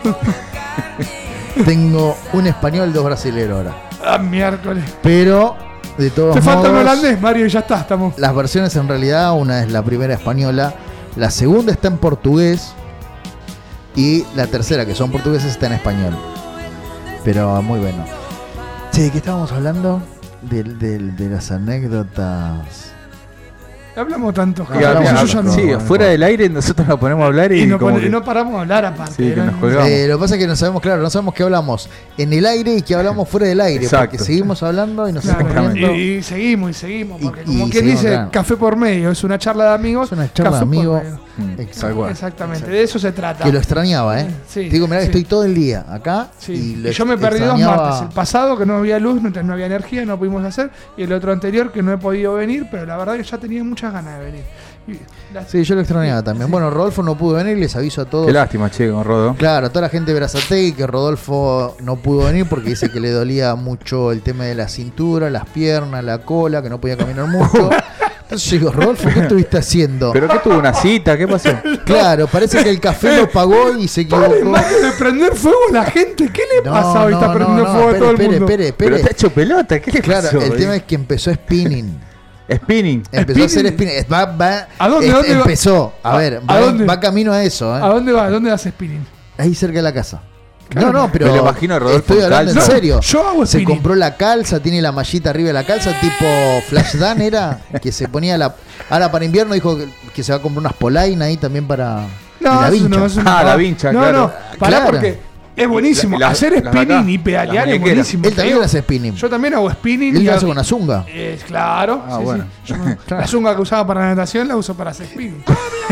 S3: Tengo un español y 2 brasileros ahora.
S4: Ah, miércoles.
S3: Pero, de todos modos...
S4: Te falta un holandés, Mario, y ya está, estamos.
S3: Las versiones en realidad, una es la primera española, la segunda está en portugués y la tercera, que son portugueses, está en español. Pero muy bueno. Che, ¿qué estábamos hablando? De las anécdotas.
S4: Hablamos tanto.
S5: Sí, fuera del aire nosotros nos ponemos a hablar y
S4: no paramos de hablar aparte.
S5: Sí, que nos colgamos.
S3: Lo que pasa es que no sabemos qué hablamos en el aire y qué hablamos fuera del aire.
S5: Exacto.
S3: Porque seguimos hablando y nos estamos viendo.
S4: Y seguimos. Porque como quien dice, claro. Café por medio, es una charla de amigos.
S3: Es una charla de amigos.
S4: Exactamente, de eso se trata.
S3: Que lo extrañaba,
S4: Sí,
S3: digo, mirá, estoy todo el día acá.
S4: Sí. Y yo me perdí 2 martes. El pasado, que no había luz, no había energía, no pudimos hacer. Y el otro anterior, que no he podido venir, pero la verdad que ya tenía muchas ganas de venir.
S3: Sí, yo lo extrañaba también. Bueno, Rodolfo no pudo venir, les aviso a todos.
S5: Qué lástima, che, con Rodo.
S3: Claro, a toda la gente de Berazategui que Rodolfo no pudo venir porque dice que le dolía mucho el tema de la cintura, las piernas, la cola, que no podía caminar mucho. Entonces yo digo, Rodolfo, ¿qué estuviste haciendo?
S5: ¿Pero qué tuvo? ¿Una cita? ¿Qué pasó?
S3: Claro, parece que el café lo pagó y se equivocó.
S4: Más de prender fuego a la gente, ¿qué le pasa hoy? Está prendiendo fuego a todo el mundo.
S5: Pero te ha hecho pelota, ¿qué le pasó?
S3: Claro, el tema es que empezó spinning. Empezó a hacer spinning.
S4: ¿A dónde
S3: empezó? A ver, va camino a eso.
S4: ¿A dónde va? ¿Dónde hace spinning?
S3: Ahí cerca de la casa.
S4: Claro,
S3: no, pero
S5: me lo imagino a Rodolfo
S3: estoy hablando en serio.
S4: Yo hago
S3: se
S4: spinning.
S3: compró la calza, tiene la mallita arriba de la calza, tipo Flashdance era, que se ponía ahora para invierno dijo que se va a comprar unas polainas ahí también para la vincha.
S5: La vincha, claro.
S4: Pará, porque es buenísimo. Hacer spinning y pedalear es buenísimo.
S3: Él también hace spinning.
S4: Yo también hago spinning.
S3: Él lo hace con una zunga.
S4: Claro.
S5: Bueno.
S4: Sí. La zunga que usaba para la natación la uso para hacer spinning.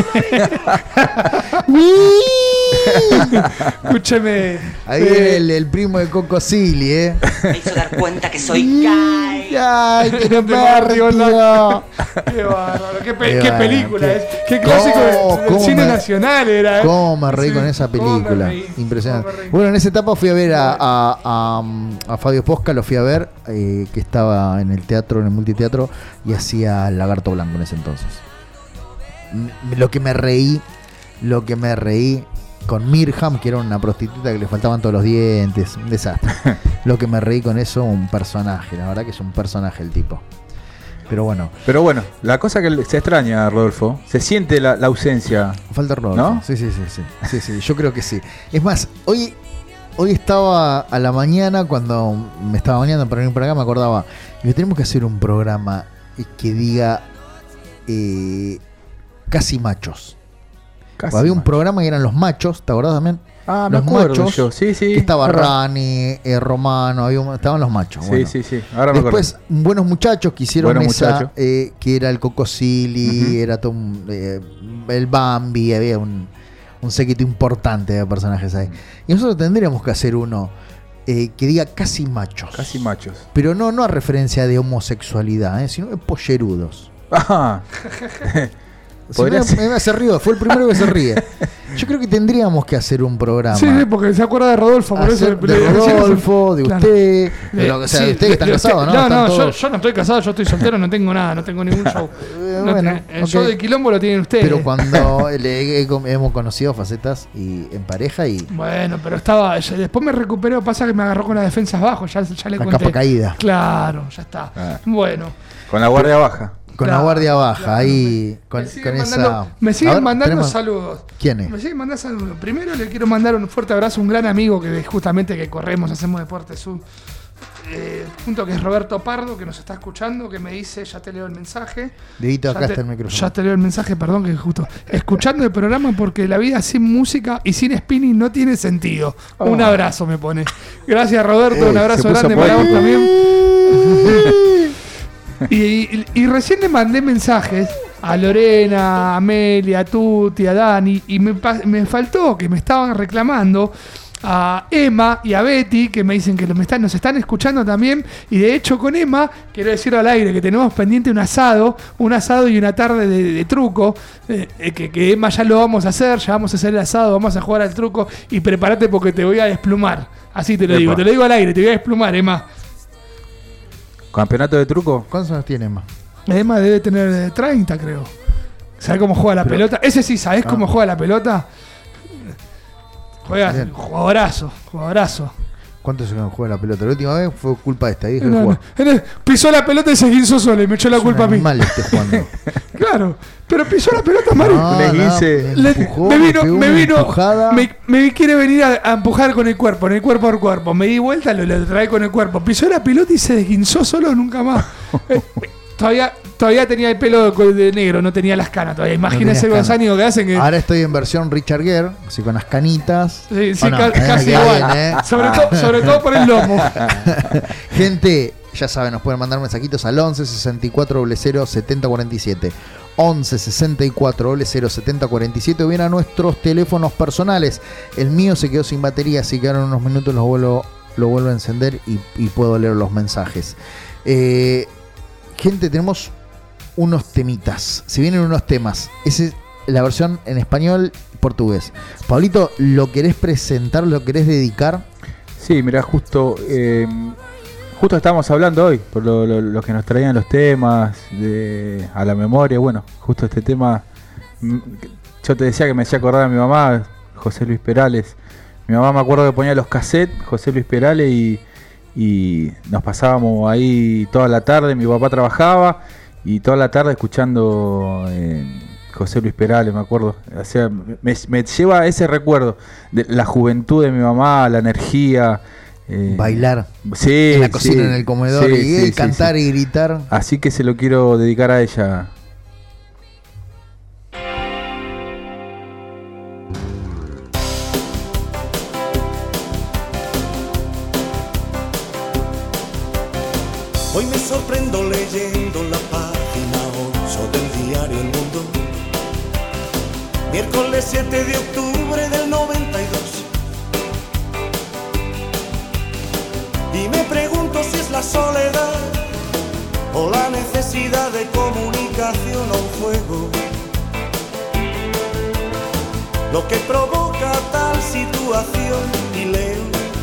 S4: Escúcheme.
S3: Ahí viene el primo de Coco Silly,
S6: Me hizo dar cuenta que soy gay.
S3: ¡Ay, qué
S4: Qué bárbaro. Qué película es. Qué clásico del cine nacional era.
S3: ¿Cómo me reí con esa película? Impresionante. Bueno, en esa etapa fui a ver a Fabio Posca, lo fui a ver, que estaba en el teatro, en el multiteatro, y hacía Lagarto Blanco en ese entonces. Lo que me reí con Mirjam, que era una prostituta que le faltaban todos los dientes, un desastre. Lo que me reí con eso, un personaje, la verdad que es un personaje el tipo. Pero bueno,
S5: la cosa que se extraña, Rodolfo, se siente la ausencia.
S3: Falta Rodolfo, ¿no? Sí, yo creo que sí. Es más, hoy estaba a la mañana, cuando me estaba bañando para venir para acá, me acordaba, y tenemos que hacer un programa que diga Casi Machos. Había un programa que eran Los Machos, ¿te acordás también?
S5: Ah,
S3: los
S5: me acuerdo
S3: machos,
S5: yo. Sí.
S3: Que estaba Rani, Romano, estaban Los Machos. Bueno.
S5: Sí. Ahora me acuerdo.
S3: Después, Buenos Muchachos que hicieron que era el Coco Silly, era todo el Bambi, había un séquito importante de personajes ahí. Y nosotros tendríamos que hacer uno que diga Casi Machos.
S5: Casi Machos.
S3: Pero no a referencia de homosexualidad, sino de pollerudos. Me hace río, fue el primero que se ríe. Yo creo que tendríamos que hacer un programa.
S4: Sí, porque se acuerda de Rodolfo. Por eso
S3: de Rodolfo, de usted. De ustedes que están casados, ¿no?
S4: Yo no estoy casado, yo estoy soltero, no tengo nada, no tengo ningún show. El show de Quilombo lo tienen ustedes.
S3: Pero cuando hemos conocido facetas en pareja y...
S4: Bueno, pero después me recuperó, pasa que me agarró con las defensas bajo, ya le conté.
S3: La capa caída.
S4: Claro, ya está. Bueno.
S5: Con la guardia baja.
S3: Con la guardia baja, ahí con esa...
S4: Me siguen mandando saludos.
S3: ¿Quién es?
S4: Me siguen mandando saludos. Primero le quiero mandar un fuerte abrazo a un gran amigo que justamente que corremos, hacemos deporte junto, que es Roberto Pardo, que nos está escuchando, que me dice, ya te leo el mensaje.
S3: Dedito, acá está el micrófono.
S4: Ya te leo el mensaje, perdón, que justo escuchando el programa porque la vida sin música y sin spinning no tiene sentido. Un abrazo me pone. Gracias, Roberto, un abrazo grande para vos también. Y recién le mandé mensajes a Lorena, a Amelia, a Tuti, a Dani, y me faltó que me estaban reclamando a Emma y a Betty, que me dicen que nos están escuchando también. Y de hecho con Emma, quiero decir al aire que tenemos pendiente un asado y una tarde de truco, que Emma ya lo vamos a hacer, ya vamos a hacer el asado, vamos a jugar al truco, y prepárate porque te voy a desplumar. Así te lo digo al aire, te voy a desplumar, Emma.
S5: ¿Campeonato de truco?
S3: ¿Cuántos años tiene Emma?
S4: Emma debe tener 30, creo. ¿Sabes cómo juega la pelota? Ese sí, ¿sabés cómo juega la pelota? Juega jugadorazo.
S3: ¿Cuánto se juega la pelota? La última vez fue culpa de esta. Ahí dejó
S4: pisó la pelota y se guinzó solo y me echó la culpa a mí.
S3: Mal jugando.
S4: Claro, pero pisó la pelota mal. Me quiere venir a empujar con el cuerpo por cuerpo. Me di vuelta, lo trae con el cuerpo. Pisó la pelota y se desguinzó solo, nunca más. Todavía todavía tenía el pelo de negro, no tenía las canas todavía. Imagínense los años que hacen que...
S3: Ahora estoy en versión Richard Gere, así con las canitas.
S4: Sí, casi igual. Sobre todo por el lomo.
S3: Gente, ya saben, nos pueden mandar mensajitos al 11 64 00 70 47. 11 64 00 70 47 o bien a nuestros teléfonos personales. El mío se quedó sin batería, así que ahora en unos minutos lo vuelvo a encender y puedo leer los mensajes. Gente, tenemos unos temitas. Se vienen unos temas. Esa es la versión en español y portugués. Pablito, ¿lo querés presentar? ¿Lo querés dedicar?
S5: Sí, mirá, justo estábamos hablando hoy, por lo que nos traían los temas a la memoria. Bueno, justo este tema, yo te decía que me hacía acordar a mi mamá, José Luis Perales. Mi mamá me acuerdo que ponía los cassettes, José Luis Perales, y nos pasábamos ahí toda la tarde. Mi papá trabajaba y toda la tarde escuchando José Luis Perales, me acuerdo. O sea, me lleva ese recuerdo de la juventud de mi mamá, la energía.
S3: Bailar
S5: en
S3: la cocina, en el comedor, y cantar y gritar.
S5: Así que se lo quiero dedicar a ella.
S2: Hoy me sorprendo leyendo la página 8 del diario El Mundo. Miércoles 7 de octubre del 92. Y me pregunto si es la soledad o la necesidad de comunicación o un juego lo que provoca tal situación. Y leo: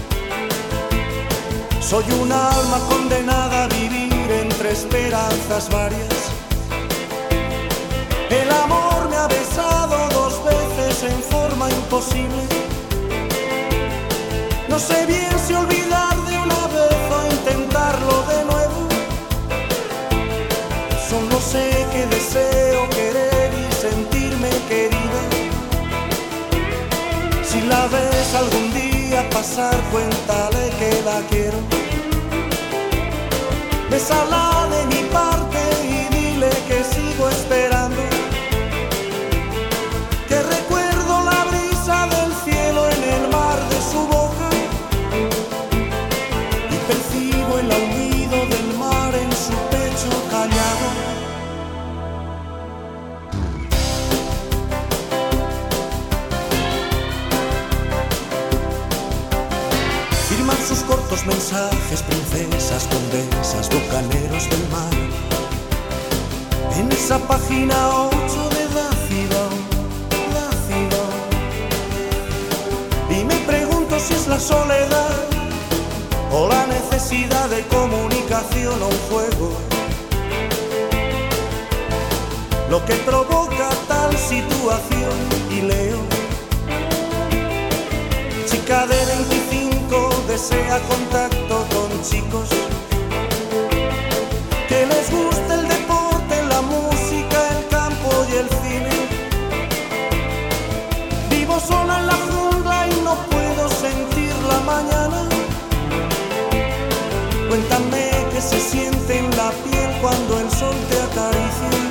S2: soy un alma condenada a vivir entre esperanzas varias. El amor me ha besado 2 veces en forma imposible. No sé bien si olvidar de una vez o intentarlo de nuevo. Solo sé que deseo querer y sentirme querida. Si la ves algún día pasar, cuéntale que la quiero. Bésala de mi parte y dile que sigo esperando. Que recuerdo la brisa del cielo en el mar de su boca. Y percibo el aullido del mar en su pecho callado. Firman sus cortos mensajes princesas, condesas, bucaneros del mar. En esa página 8 de Dácido. Y me pregunto si es la soledad o la necesidad de comunicación o un juego lo que provoca tal situación. Y leo: chica de 25 desea contacto con chicos que les guste el deporte, la música, el campo y el cine. Vivo sola en la jungla y no puedo sentir la mañana. Cuéntame qué se siente en la piel cuando el sol te acaricia.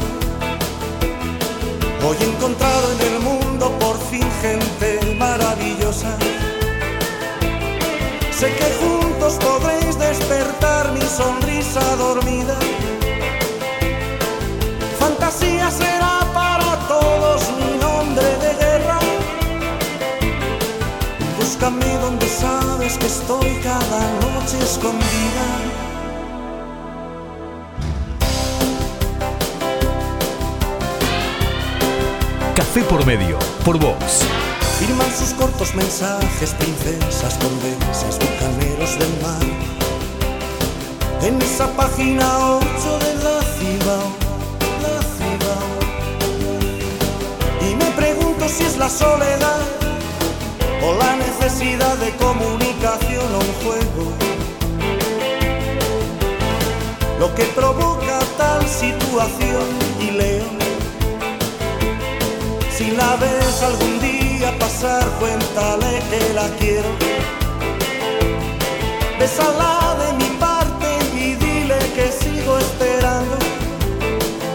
S2: Hoy he encontrado en el mundo por fin gente maravillosa. Sé que juntos podréis despertar mi sonrisa dormida. Fantasía será para todos mi nombre de guerra. Búscame donde sabes que estoy cada noche escondida.
S1: Café por medio, por Vox.
S2: Firman sus cortos mensajes princesas, condesas, bucaneros del mar. En esa página 8 de la Cibao. Y me pregunto si es la soledad o la necesidad de comunicación o un juego lo que provoca tal situación. Y leo: si la ves algún día pasar, cuéntale que la quiero. Bésala de mi parte y dile que sigo esperando.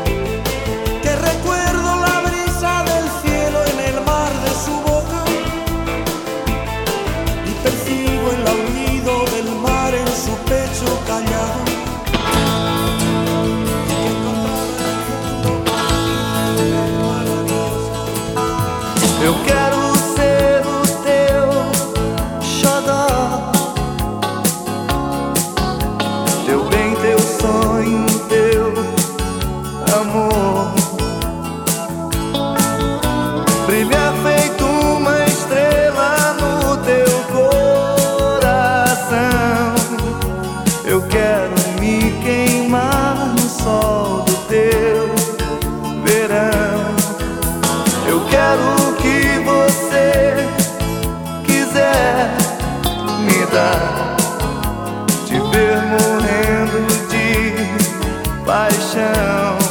S2: paixão.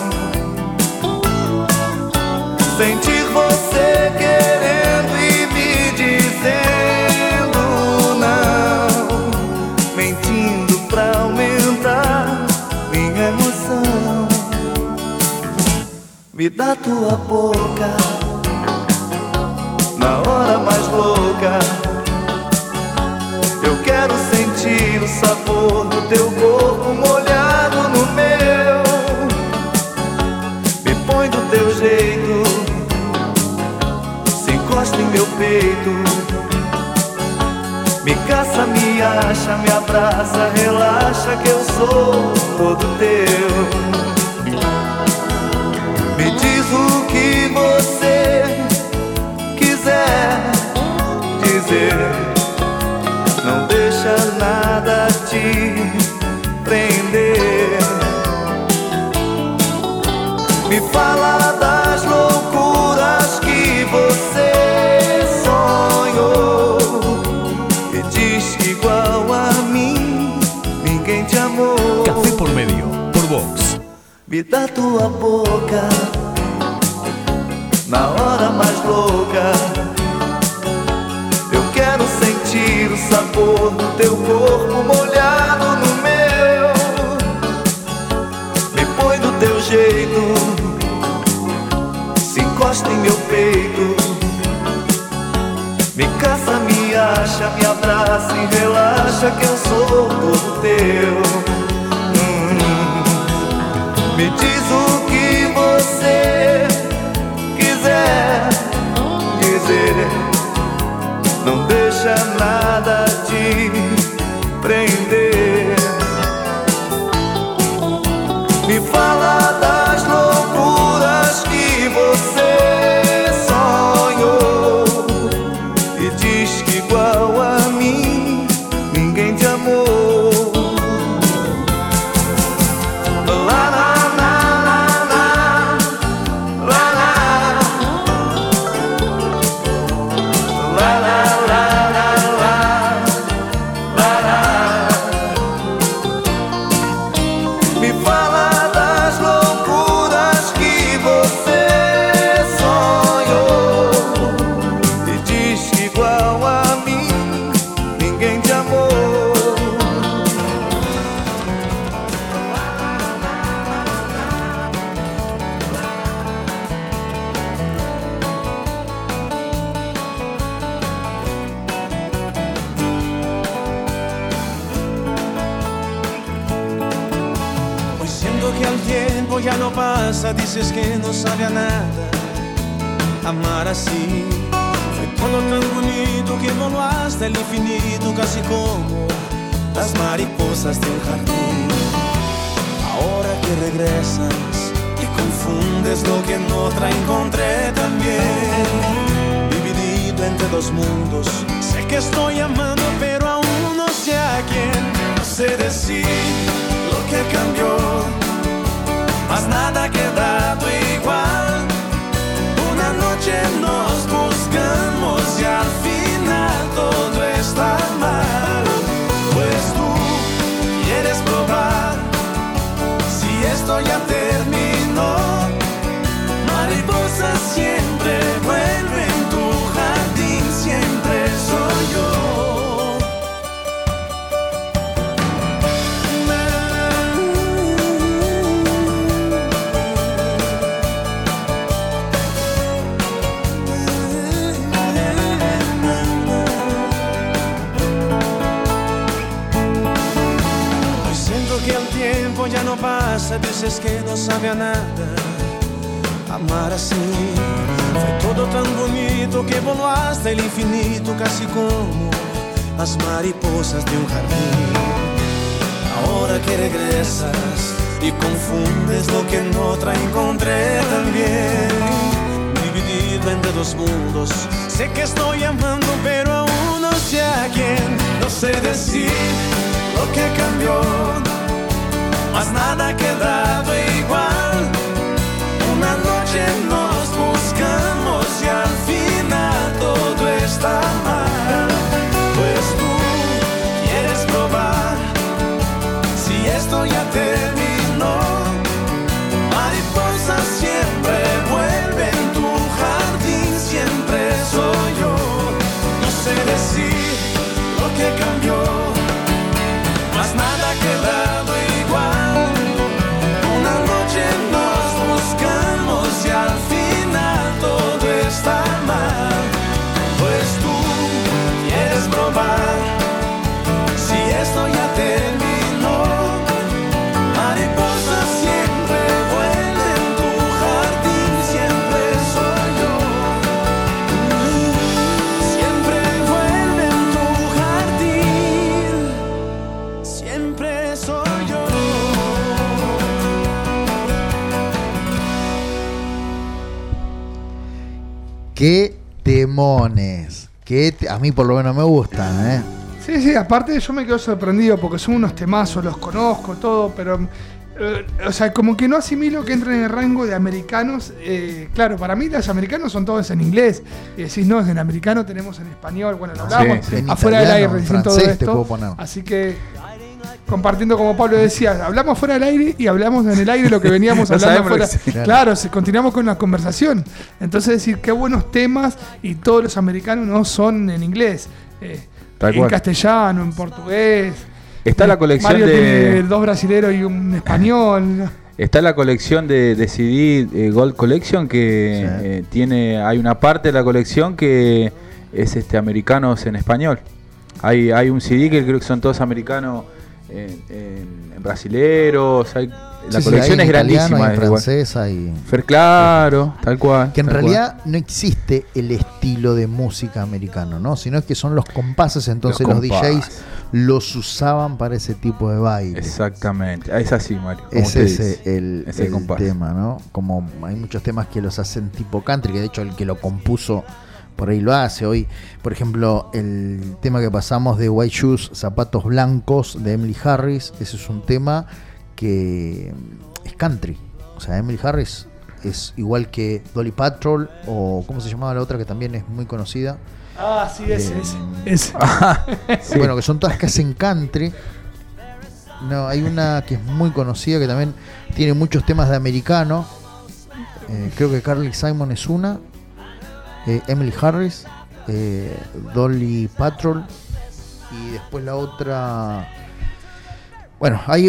S2: Sentir você querendo e me dizendo não, mentindo pra aumentar minha emoção. Me dá tua boca na hora mais louca. Eu quero sentir o sabor do teu corpo molhado no meu. Me põe do teu jeito, se encosta em meu peito. Me caça, me acha, me abraça, relaxa que eu sou todo teu. Me diz o que você quiser dizer, não deixa nada te prender. Me fala das loucuras que você sonhou. Me diz que igual a mim ninguém te amou.
S1: Café por medio, por Vox.
S2: Me dá tua boca na hora mais louca. Eu quero sentir o sabor do teu corpo molhado no meu. Me põe do teu jeito, se encosta em meu peito. Me caça, me acha, me abraça e relaxa que eu sou todo teu. Me diz o que você quiser dizer, não deixa nada te prender. Me fala das loucuras que você sonhou e diz que igual a mim ninguém te amou.
S7: Ya no pasa, dices que no sabe a nada amar así. Fue todo tan bonito que voló hasta el infinito, casi como las mariposas de un jardín. Ahora que regresas y confundes lo que en otra encontré también, dividido entre dos mundos. Sé que estoy amando, pero aún no sé a quién. No sé decir lo que cambió, mas nada ha quedado igual. Una noche nos buscamos y al final todo está mal. Pues tú quieres probar si esto ya terminó. Mariposas siempre vuelven, tu jardín siempre soy yo. Ya no pasa, dices que no sabe a nada amar así. Fue todo tan bonito que voló hasta el infinito, casi como las mariposas de un jardín. Ahora que regresas y confundes lo que en otra encontré también, dividido entre dos mundos. Sé que estoy amando, pero aún no sé a quién. No sé decir lo que cambió, mas nada ha quedado igual. Una noche nos buscamos y al final todo está mal. Pues tú quieres probar si esto ya terminó.
S3: Qué temones. A mí por lo menos me gustan,
S4: Sí, aparte yo me quedo sorprendido porque son unos temazos, los conozco, todo, pero... o sea, como que no asimilo que entren en el rango de americanos. Claro, para mí los americanos son todos en inglés. Y decís, no, en americano tenemos en español. Bueno, lo hablamos afuera del aire recién todo esto. Así que, compartiendo como Pablo decía, hablamos fuera del aire y hablamos en el aire lo que veníamos hablando fuera. Claro, continuamos con la conversación. Entonces decir, qué buenos temas, y todos los americanos no son en inglés. En castellano, en portugués.
S5: Está la colección
S4: Mario tiene 2 brasileros y un español.
S5: Está la colección de CD Gold Collection que hay una parte de la colección que es americanos en español. Hay un CD que creo que son todos americanos en brasileros. La colección es grandísima.
S3: Hay francesa y
S5: claro, tal cual.
S3: Que en realidad no existe el estilo de música americano, ¿no? Sino que son los compases, entonces los DJs los usaban para ese tipo de baile.
S5: Exactamente, es así, Mario.
S3: Ese es el tema, ¿no? Como hay muchos temas que los hacen tipo country, que de hecho el que lo compuso por ahí lo hace. Hoy, por ejemplo, el tema que pasamos de White Shoes, Zapatos Blancos, de Emily Harris, ese es un tema que es country. O sea, Emily Harris es igual que Dolly Parton, o ¿cómo se llamaba la otra que también es muy conocida?
S4: Sí, ese.
S3: Sí. Bueno, que son todas que hacen country. No, hay una que es muy conocida que también tiene muchos temas de americano. Creo que Carly Simon es una. Emily Harris, Dolly Parton, y después la otra. Bueno, hay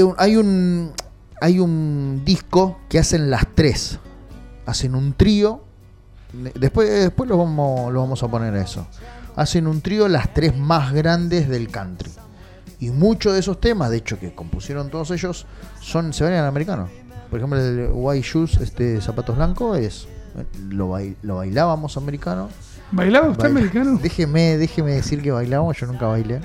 S3: un disco que hacen las 3. Hacen un trío. Después lo vamos a poner a eso. Hacen un trío, las 3 más grandes del country. Y muchos de esos temas, de hecho, que compusieron todos ellos, se ven en americano. Por ejemplo, el White Shoes, Zapatos Blancos, lo bailábamos americano.
S4: ¿Bailaba usted americano?
S3: Déjeme decir que bailábamos, yo nunca bailé.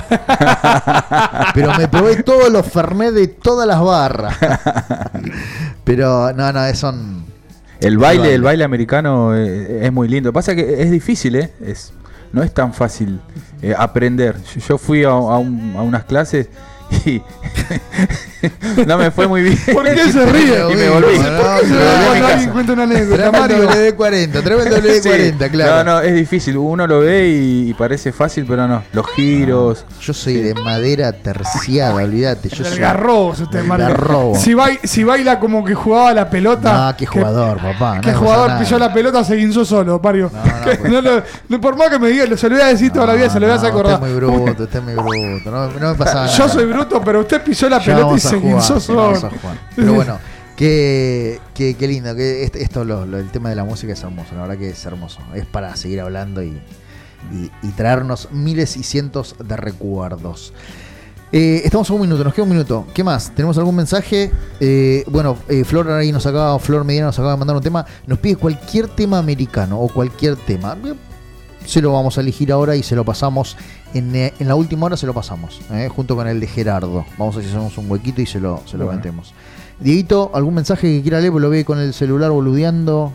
S3: Pero me probé todos los Fernet de todas las barras. Pero no, son...
S5: El baile americano es muy lindo. Pasa que es difícil, no es tan fácil aprender. Yo fui a unas clases y no me fue muy bien.
S4: ¿Por qué se ríe?
S5: Y me volví.
S4: Alguien cuenta una anécdota.
S3: Tremendo WD-40, claro.
S5: No, es difícil. Uno lo ve y parece fácil, pero no. Los giros.
S3: Yo soy de madera terciada, olvídate. Yo soy
S4: garrobo, Si baila como que jugaba la pelota.
S3: No, qué jugador, papá.
S4: Qué jugador pilló la pelota, se guinzó solo, Mario. No, por más que me diga, se lo voy a decir toda la vida, se lo voy a acordar.
S3: Usted es muy bruto. No me pasa nada.
S4: Yo soy bruto, pero usted pisó la pelota y se guinzó solo.
S3: Pero bueno, qué lindo. Que el tema de la música es hermoso. La verdad que es hermoso. Es para seguir hablando y traernos miles y cientos de recuerdos. Estamos a un minuto, nos queda un minuto. ¿Qué más? ¿Tenemos algún mensaje? Flor Medina nos acaba de mandar un tema. Nos pide cualquier tema americano o cualquier tema. Se lo vamos a elegir ahora y se lo pasamos en la última hora, se lo pasamos junto con el de Gerardo. Vamos a ver si hacemos un huequito y se lo metemos. Dieguito, ¿algún mensaje que quiera leer? Pues lo ve con el celular boludeando.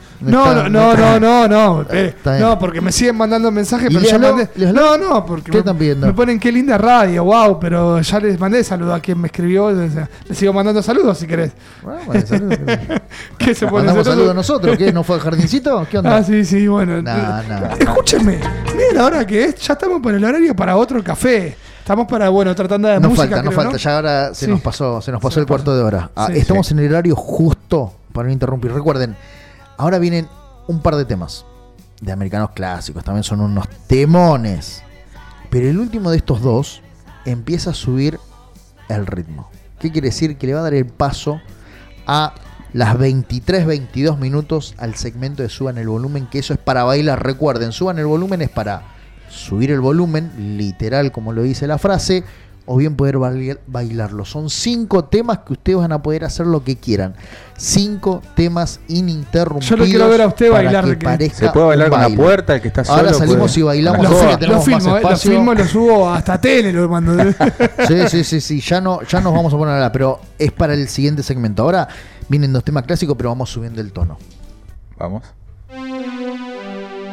S4: No, porque me siguen mandando mensajes, pero ya mandé. No, porque
S3: ¿qué están pidiendo?
S4: Me ponen qué linda radio, wow, pero ya les mandé saludo a quien me escribió. Les sigo mandando saludos si querés.
S3: Bueno, saludos.
S4: ¿Qué se pone?
S3: ¿Mandamos saludos a nosotros? ¿Qué? ¿No fue al jardincito? ¿Qué onda?
S4: Sí, bueno. Escúchenme, miren la hora que es, ya estamos por el horario para otro café. Estamos para, otra tanda de música.
S3: No falta, ya ahora se nos pasó el cuarto de hora. Estamos en el horario justo para no interrumpir. Recuerden, ahora vienen un par de temas de americanos clásicos, también son unos temones. Pero el último de estos dos empieza a subir el ritmo. ¿Qué quiere decir? Que le va a dar el paso a las 23-22 minutos al segmento de Suban el Volumen, que eso es para bailar. Recuerden, Suban el Volumen es para subir el volumen, literal como lo dice la frase, o bien poder bailarlo. Son 5 temas que ustedes van a poder hacer lo que quieran. 5 temas ininterrumpidos.
S4: Yo lo quiero ver a usted bailar.
S5: Se puede bailar con la puerta, el que está solo.
S3: Ahora salimos y bailamos.
S4: Lo filmo, lo subo hasta tele, lo mando.
S3: Sí, ya nos vamos a poner a hablar, pero es para el siguiente segmento. Ahora vienen 2 temas clásicos, pero vamos subiendo el tono.
S5: Vamos.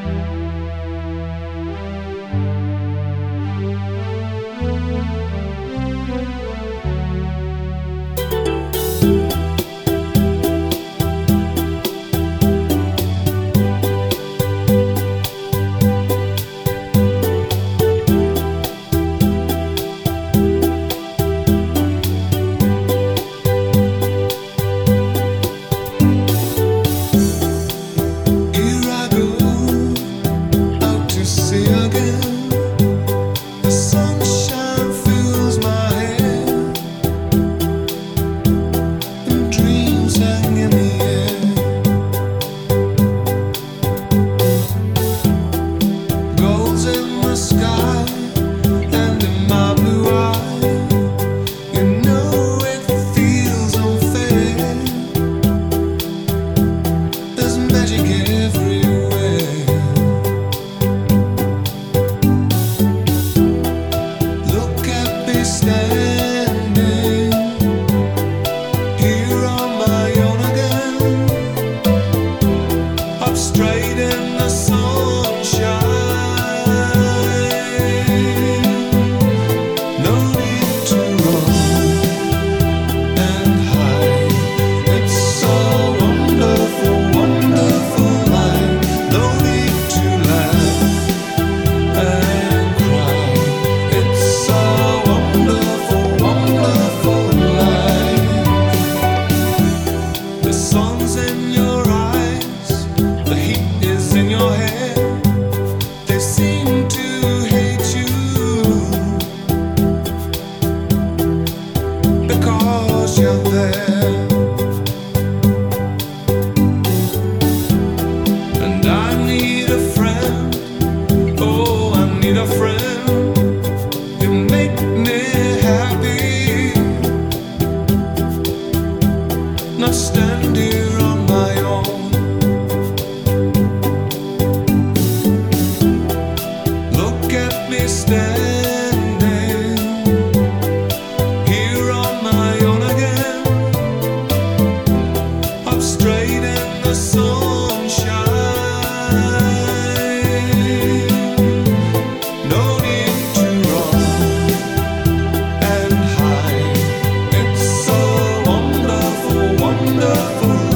S8: Wonderful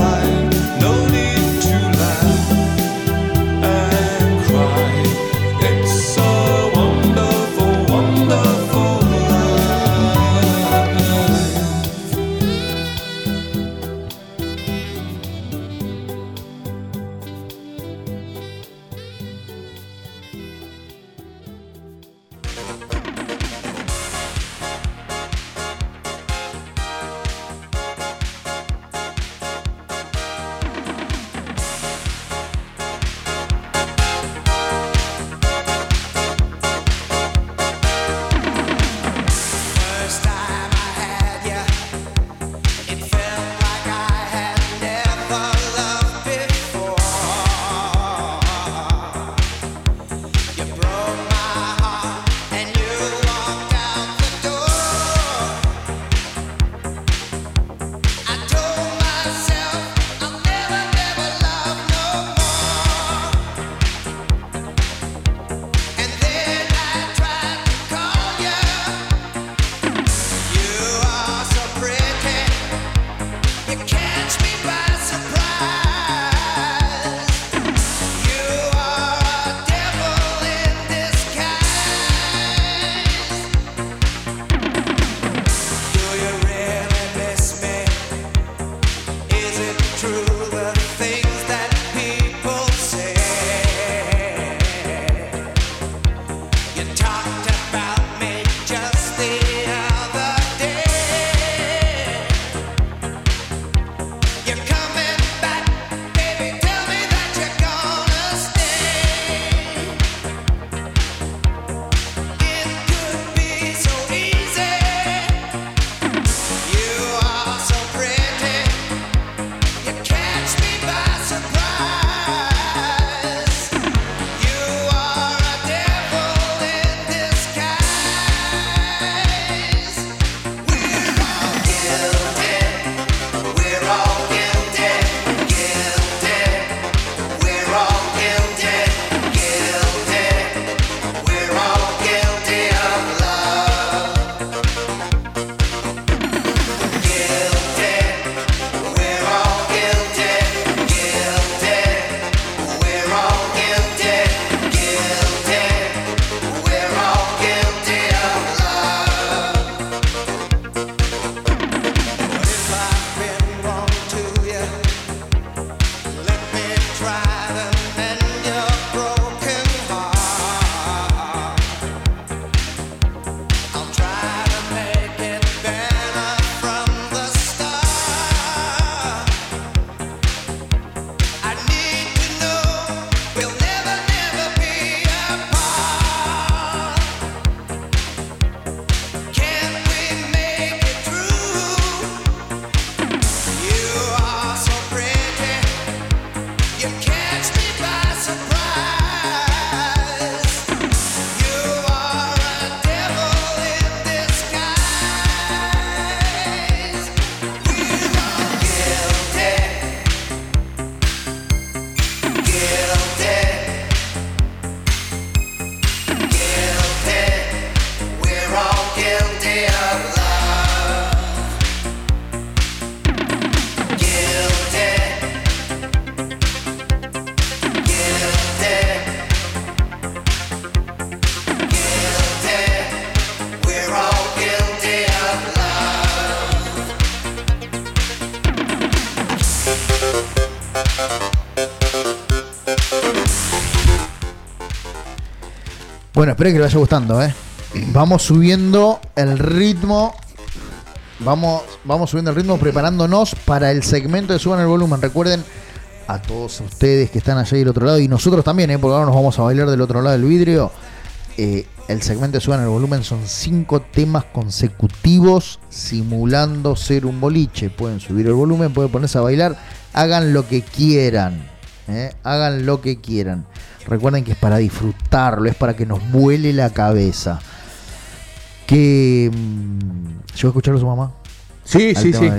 S3: Bueno, espero que les vaya gustando, Vamos subiendo el ritmo. Vamos subiendo el ritmo, preparándonos para el segmento de Suban el Volumen. Recuerden a todos ustedes que están allá del otro lado, y nosotros también, porque ahora nos vamos a bailar del otro lado del vidrio. El segmento de Suban el Volumen son 5 temas consecutivos simulando ser un boliche. Pueden subir el volumen, pueden ponerse a bailar, hagan lo que quieran. Hagan lo que quieran. Recuerden que es para disfrutarlo, es para que nos vuele la cabeza. ¿Llegó a escucharlo su mamá?
S5: Sí.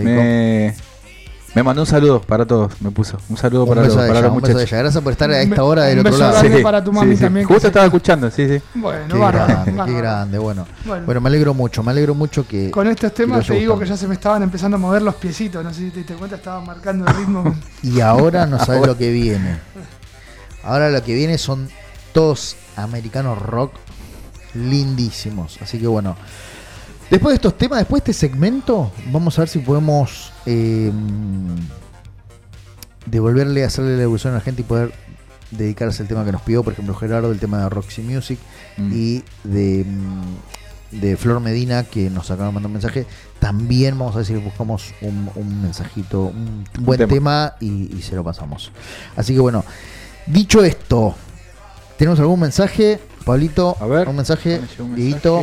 S5: Me mandó un saludo para todos, me puso. Un saludo para los muchachos.
S3: Gracias por estar a esta hora del otro lado.
S4: Un beso para tu mami también.
S5: Justo estaba escuchando, sí.
S4: Bueno,
S3: qué grande, bueno. Bueno, me alegro mucho que...
S4: Con estos temas te digo que ya se me estaban empezando a mover los piecitos, no sé si te diste cuenta, estaba marcando el ritmo.
S3: Y ahora no sabes lo que viene. Ahora lo que viene son todos americanos rock lindísimos. Así que bueno, después de estos temas, después de este segmento, vamos a ver si podemos devolverle, hacerle la evolución a la gente y poder dedicarse al tema que nos pidió, por ejemplo Gerardo, el tema de Roxy Music, y de Flor Medina, que nos acaba de mandar un mensaje. También vamos a ver si buscamos un mensajito, un buen tema y se lo pasamos. Así que bueno, dicho esto, ¿tenemos algún mensaje, Pablito?
S5: A ver,
S3: un mensaje, Dieguito.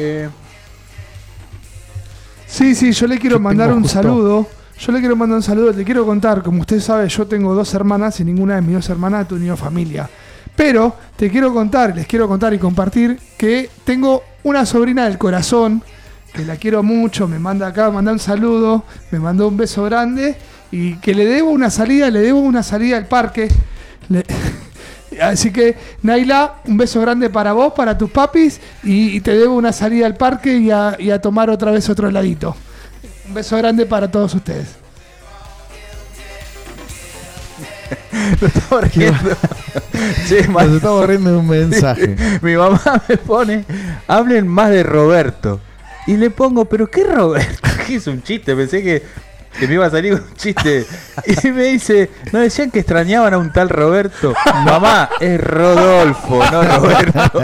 S4: Sí, yo le quiero mandar un saludo. Te quiero contar, como usted sabe, yo tengo 2 hermanas y ninguna de mis 2 hermanas ha tenido familia. Pero les quiero contar y compartir que tengo una sobrina del corazón, que la quiero mucho, me manda un saludo, me mandó un beso grande, y que le debo una salida al parque. Así que, Naila, un beso grande para vos, para tus papis, y te debo una salida al parque y a tomar otra vez otro heladito. Un beso grande para todos ustedes.
S3: Nos estamos riendo de un mensaje.
S5: Mi mamá me pone, hablen más de Roberto. Y le pongo, ¿pero qué Roberto? ¿Qué es un chiste? Pensé que me iba a salir un chiste. Y me dice, ¿no decían que extrañaban a un tal Roberto? Mamá, es Rodolfo, no Roberto.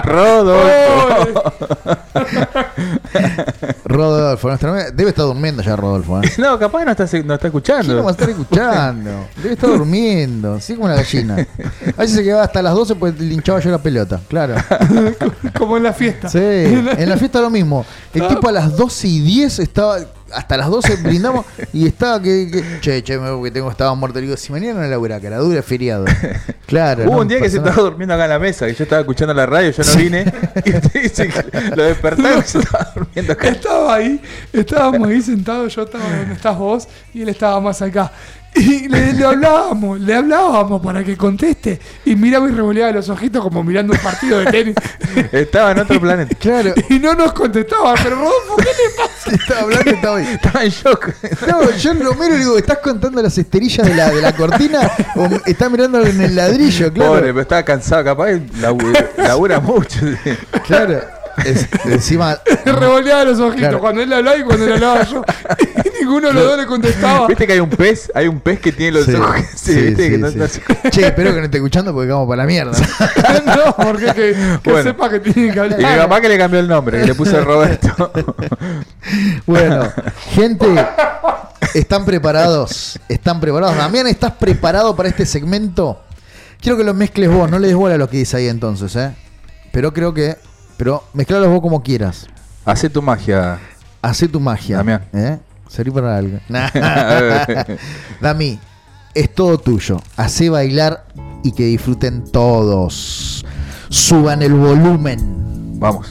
S3: Rodolfo, debe estar durmiendo ya Rodolfo.
S5: No, capaz que no está escuchando.
S3: ¿Quién no va a estar escuchando? Debe estar durmiendo, así como una gallina. A veces se quedaba hasta las 12 pues linchaba yo la pelota, claro.
S4: Como en la fiesta.
S3: Sí, en la fiesta lo mismo. El tipo a las 12:10 estaba... Hasta las 12 brindamos y estaba estaba muerto. Le digo, si mañana no labura, cara dura, es feriado. Claro.
S5: Hubo un día que se estaba durmiendo acá en la mesa, que yo estaba escuchando la radio, yo no vine, y usted dice que lo despertaba y se estaba durmiendo acá.
S4: Estábamos ahí sentados, yo estaba donde estás vos y él estaba más acá. Y le hablábamos para que conteste. Y miraba y revoleaba los ojitos como mirando un partido de tenis.
S5: Estaba en otro planeta.
S3: Claro.
S4: Y no nos contestaba. Pero Rodolfo, ¿qué le pasa?
S3: Estaba hablando,
S5: estaba en shock.
S3: No, yo lo miro y digo, ¿estás contando las esterillas de la cortina? ¿O estás mirando en el ladrillo? Claro.
S5: Pobre, pero estaba cansado, capaz labura mucho.
S3: Claro. Encima
S4: revoleaba los ojitos, claro. Cuando él hablaba y cuando él hablaba yo. Y ninguno de los dos le contestaba.
S5: ¿Viste que hay un pez que tiene los ojos? Sí,
S3: Che, espero que no esté escuchando porque vamos para la mierda.
S4: No, porque que sepa que tiene que hablar.
S5: Y mi papá que le cambió el nombre, que le puso Roberto.
S3: Bueno, gente, ¿están preparados? Damián, ¿estás preparado para este segmento? Quiero que lo mezcles vos, no le des bola a lo que dice ahí entonces, Pero mezclalos vos como quieras.
S5: Hacé tu magia.
S3: Damián. Serví para algo. Dami, es todo tuyo. Hacé bailar y que disfruten todos. Suban el volumen.
S5: Vamos.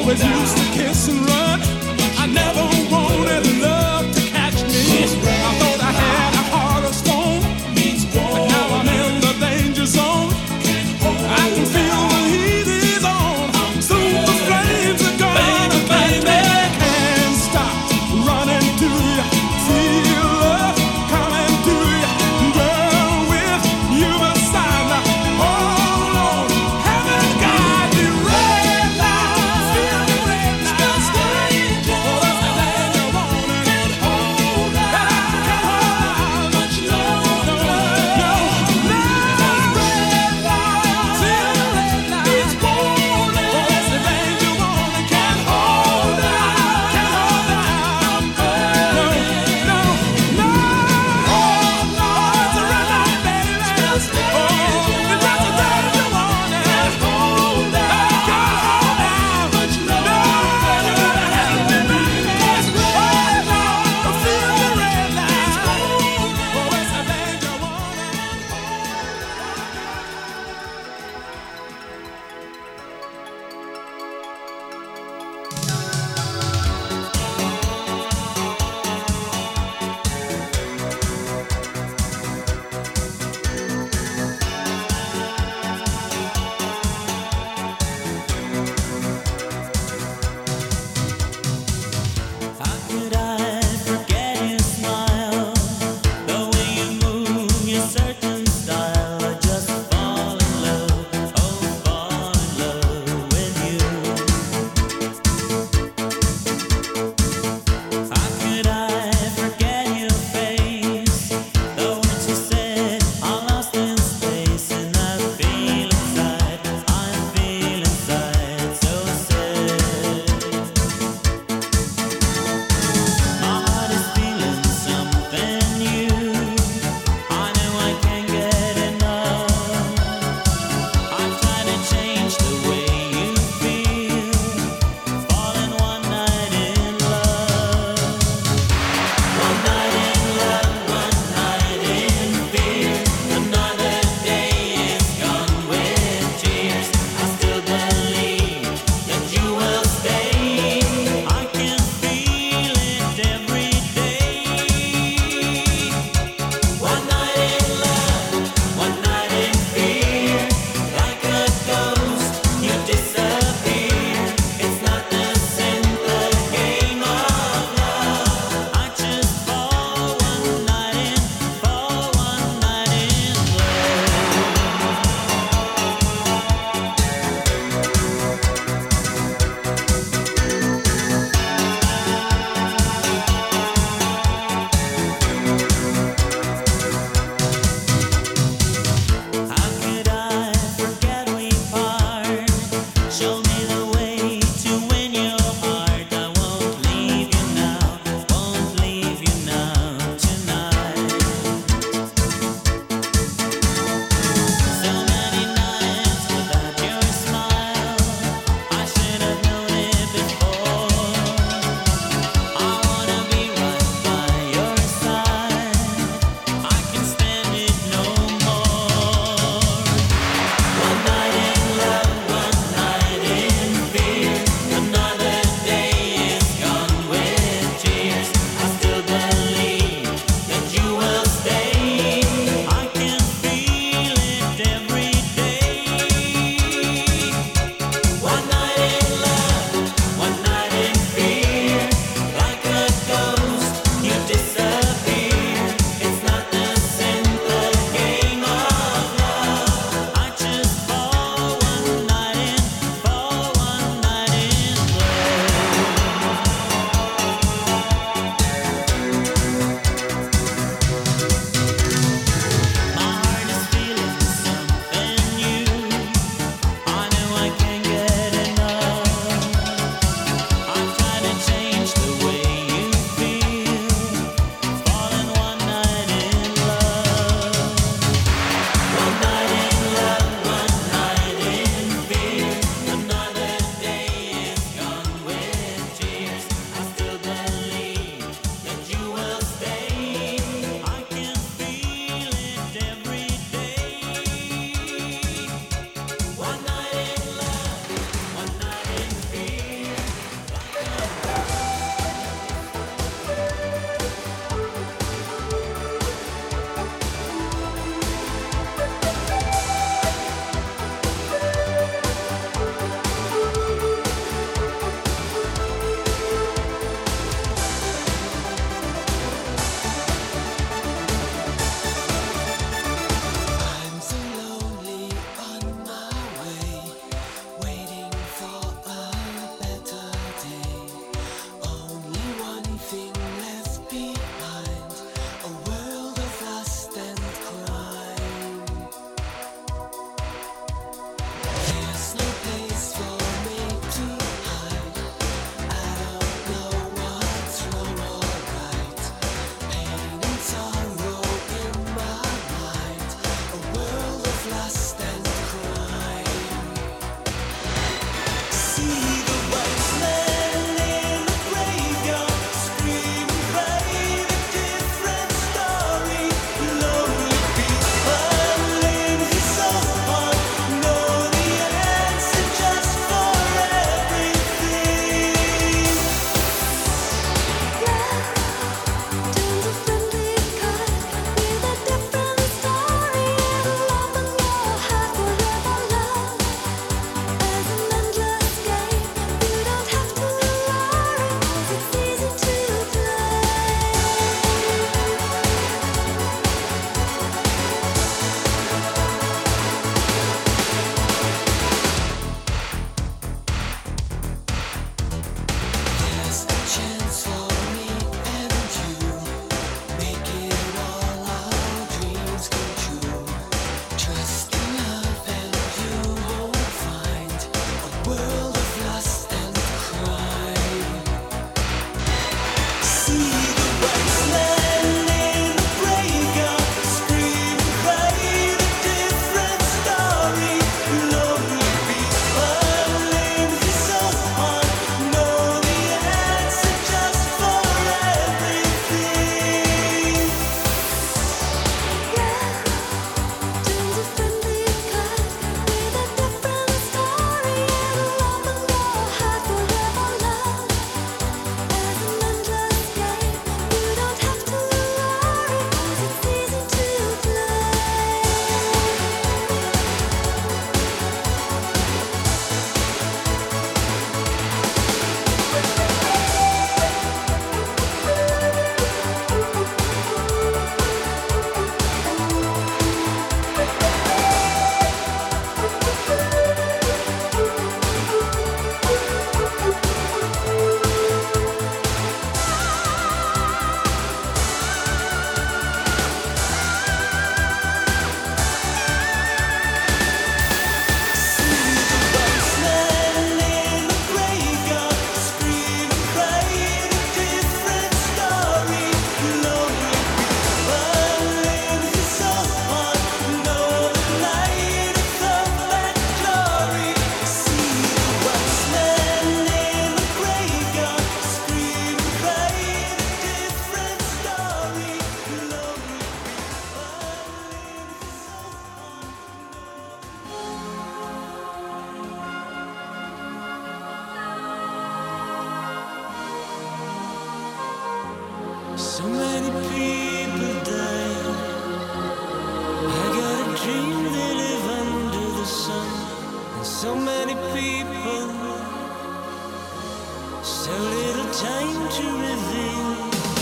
S7: always used to kiss and run. I never wanted love to catch me. I thought I had a heart of stone, but now I'm in the danger zone. I can feel the heat is on. Soon the flames are gone, baby. Can't stop running to you. Feel love coming to you, girl. With you beside me, all alone, haven't got you right now. Feel the rain now. many people die. I got a dream they live under the sun. And so many people, so little time to reveal.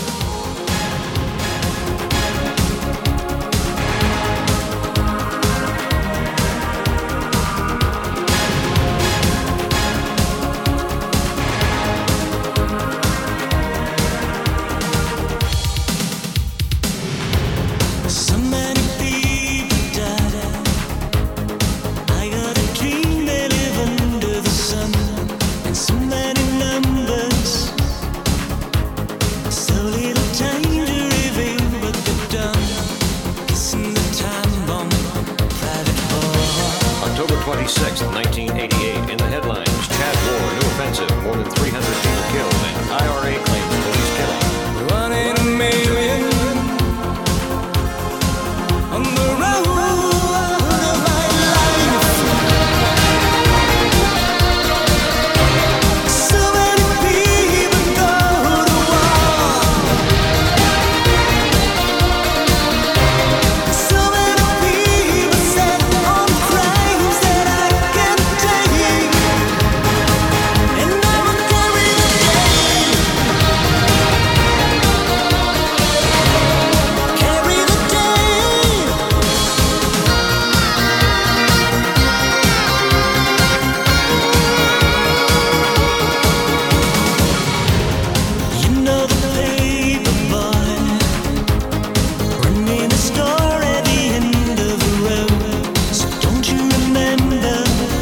S8: October 26, 1988, in the headlines, Chad War, new offensive, more than 300 people killed, and IRA claims police killing.
S7: 1 in a million on the road of my life. So many people go to war. So many people set on crimes that I can't take. And I will carry the day. Carry the day. You know the paper boy running a store at the end of the road. So don't you remember?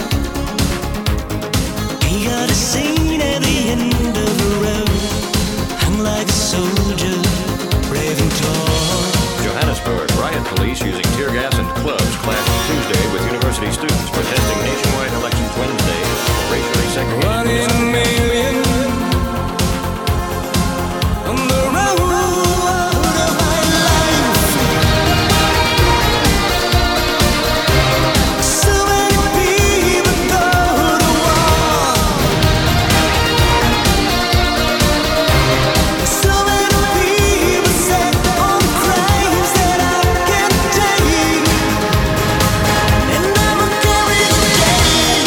S7: He got a scene at the end of the road, hung like a soldier, brave and tall.
S8: Johannesburg, riot police using tear gas and clubs clashed Tuesday with university students protesting nationwide elections Wednesday, racially segregated.
S7: 1 in a million on the road of my life. So many people go to war. So many people set on crimes that I can't take. And I will carry the day.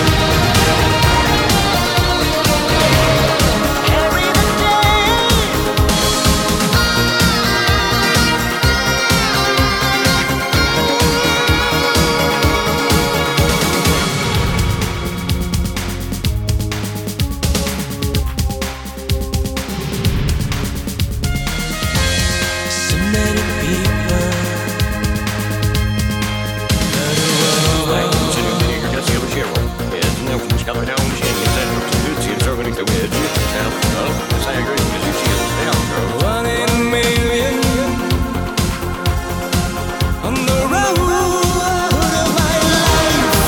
S7: Carry the day. So many people One in a million on the road of my life.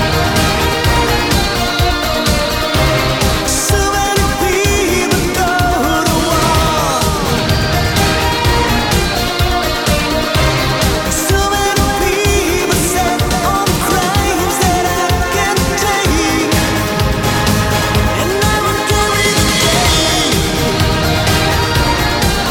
S7: So many people go to war. So many people set on crimes that I can't take. And I will carry the day.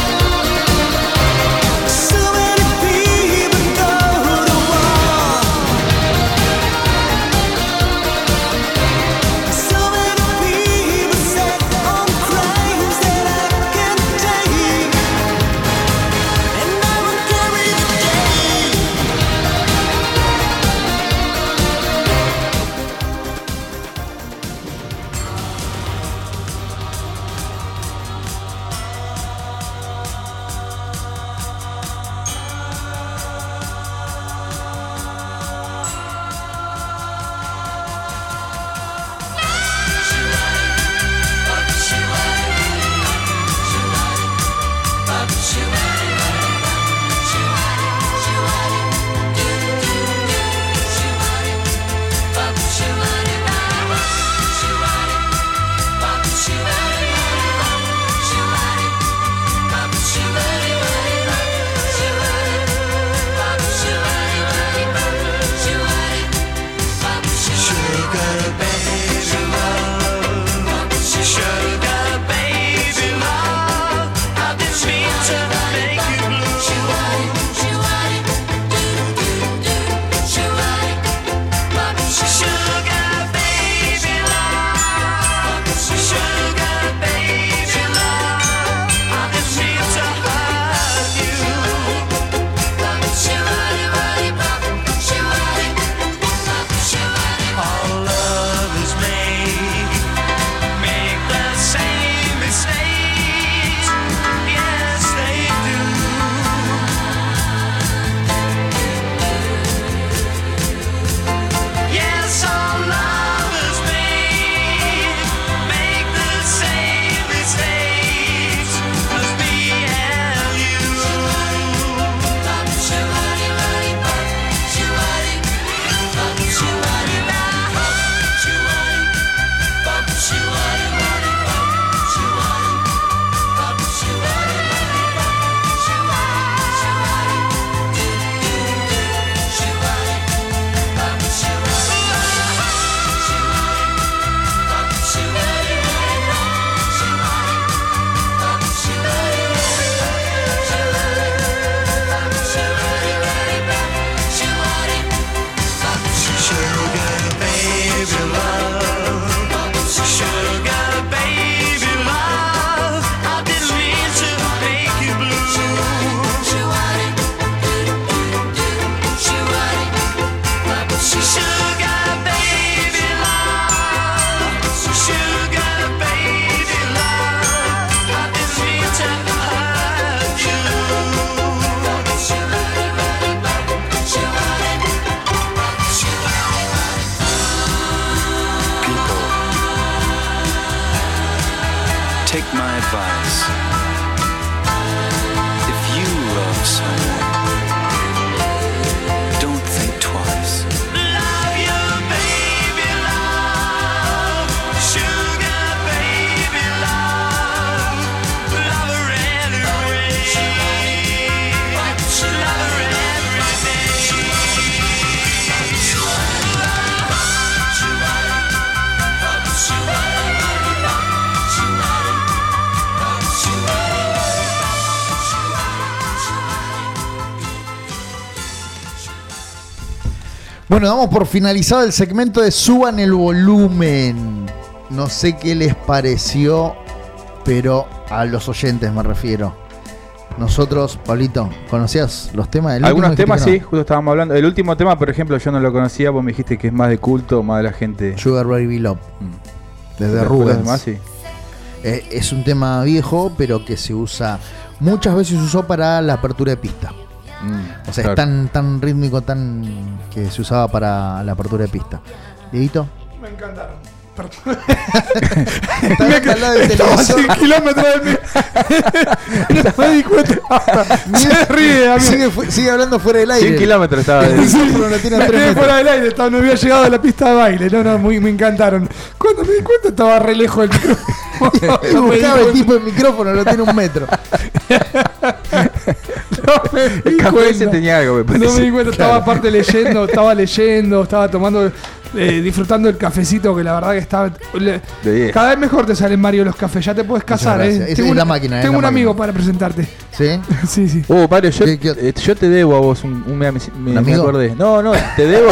S9: Take my advice. If you love someone, don't think twice.
S7: Love you, baby, love. Sugar, baby, love. Love her anyway. Love her every day.
S3: Bueno, damos por finalizado el segmento de Suban el Volumen. No sé qué les pareció, pero a los oyentes me refiero. Nosotros, Pablito, ¿conocías los temas del
S5: Algunos
S3: último?
S5: temas sí, justo estábamos hablando. El último tema, por ejemplo, yo no lo conocía, vos me dijiste que es más de culto, más de la gente.
S3: Sugar Baby Love. Desde Rubens.
S5: Demás, sí.
S3: Es un tema viejo, pero que se usa, muchas veces se usó para la apertura de pista. O sea,
S5: claro.
S3: es tan rítmico, tan que se usaba para la apertura de pista. Dieguito.
S4: Me encantaron.
S3: Estaba al lado del
S4: Estaba a
S3: televisor.
S4: 100 kilómetros de mí. No me di cuenta. Se ríe, amigo.
S3: Sigue hablando fuera del aire.
S5: 100 kilómetros estaba.
S3: El micrófono lo tiene a 3
S4: Me quedé
S3: metros.
S4: fuera del aire, no había llegado a la pista de baile. No, me encantaron. Cuando me di cuenta estaba re lejos del micrófono.
S3: Y buscaba el tipo de micrófono, lo tiene 1 metro.
S5: El café ese tenía algo, me parece.
S4: No me di cuenta, estaba aparte leyendo, estaba tomando, disfrutando el cafecito, que la verdad que estaba... Cada vez mejor te salen, Mario, los cafés, ya te puedes casar,
S3: gracias. Esa
S4: Tengo
S3: es la máquina,
S4: Tengo
S3: la
S4: un amigo
S3: máquina.
S4: para presentarte.
S3: ¿Sí?
S4: Sí.
S5: Mario, yo te debo a vos me acordé. No, te debo.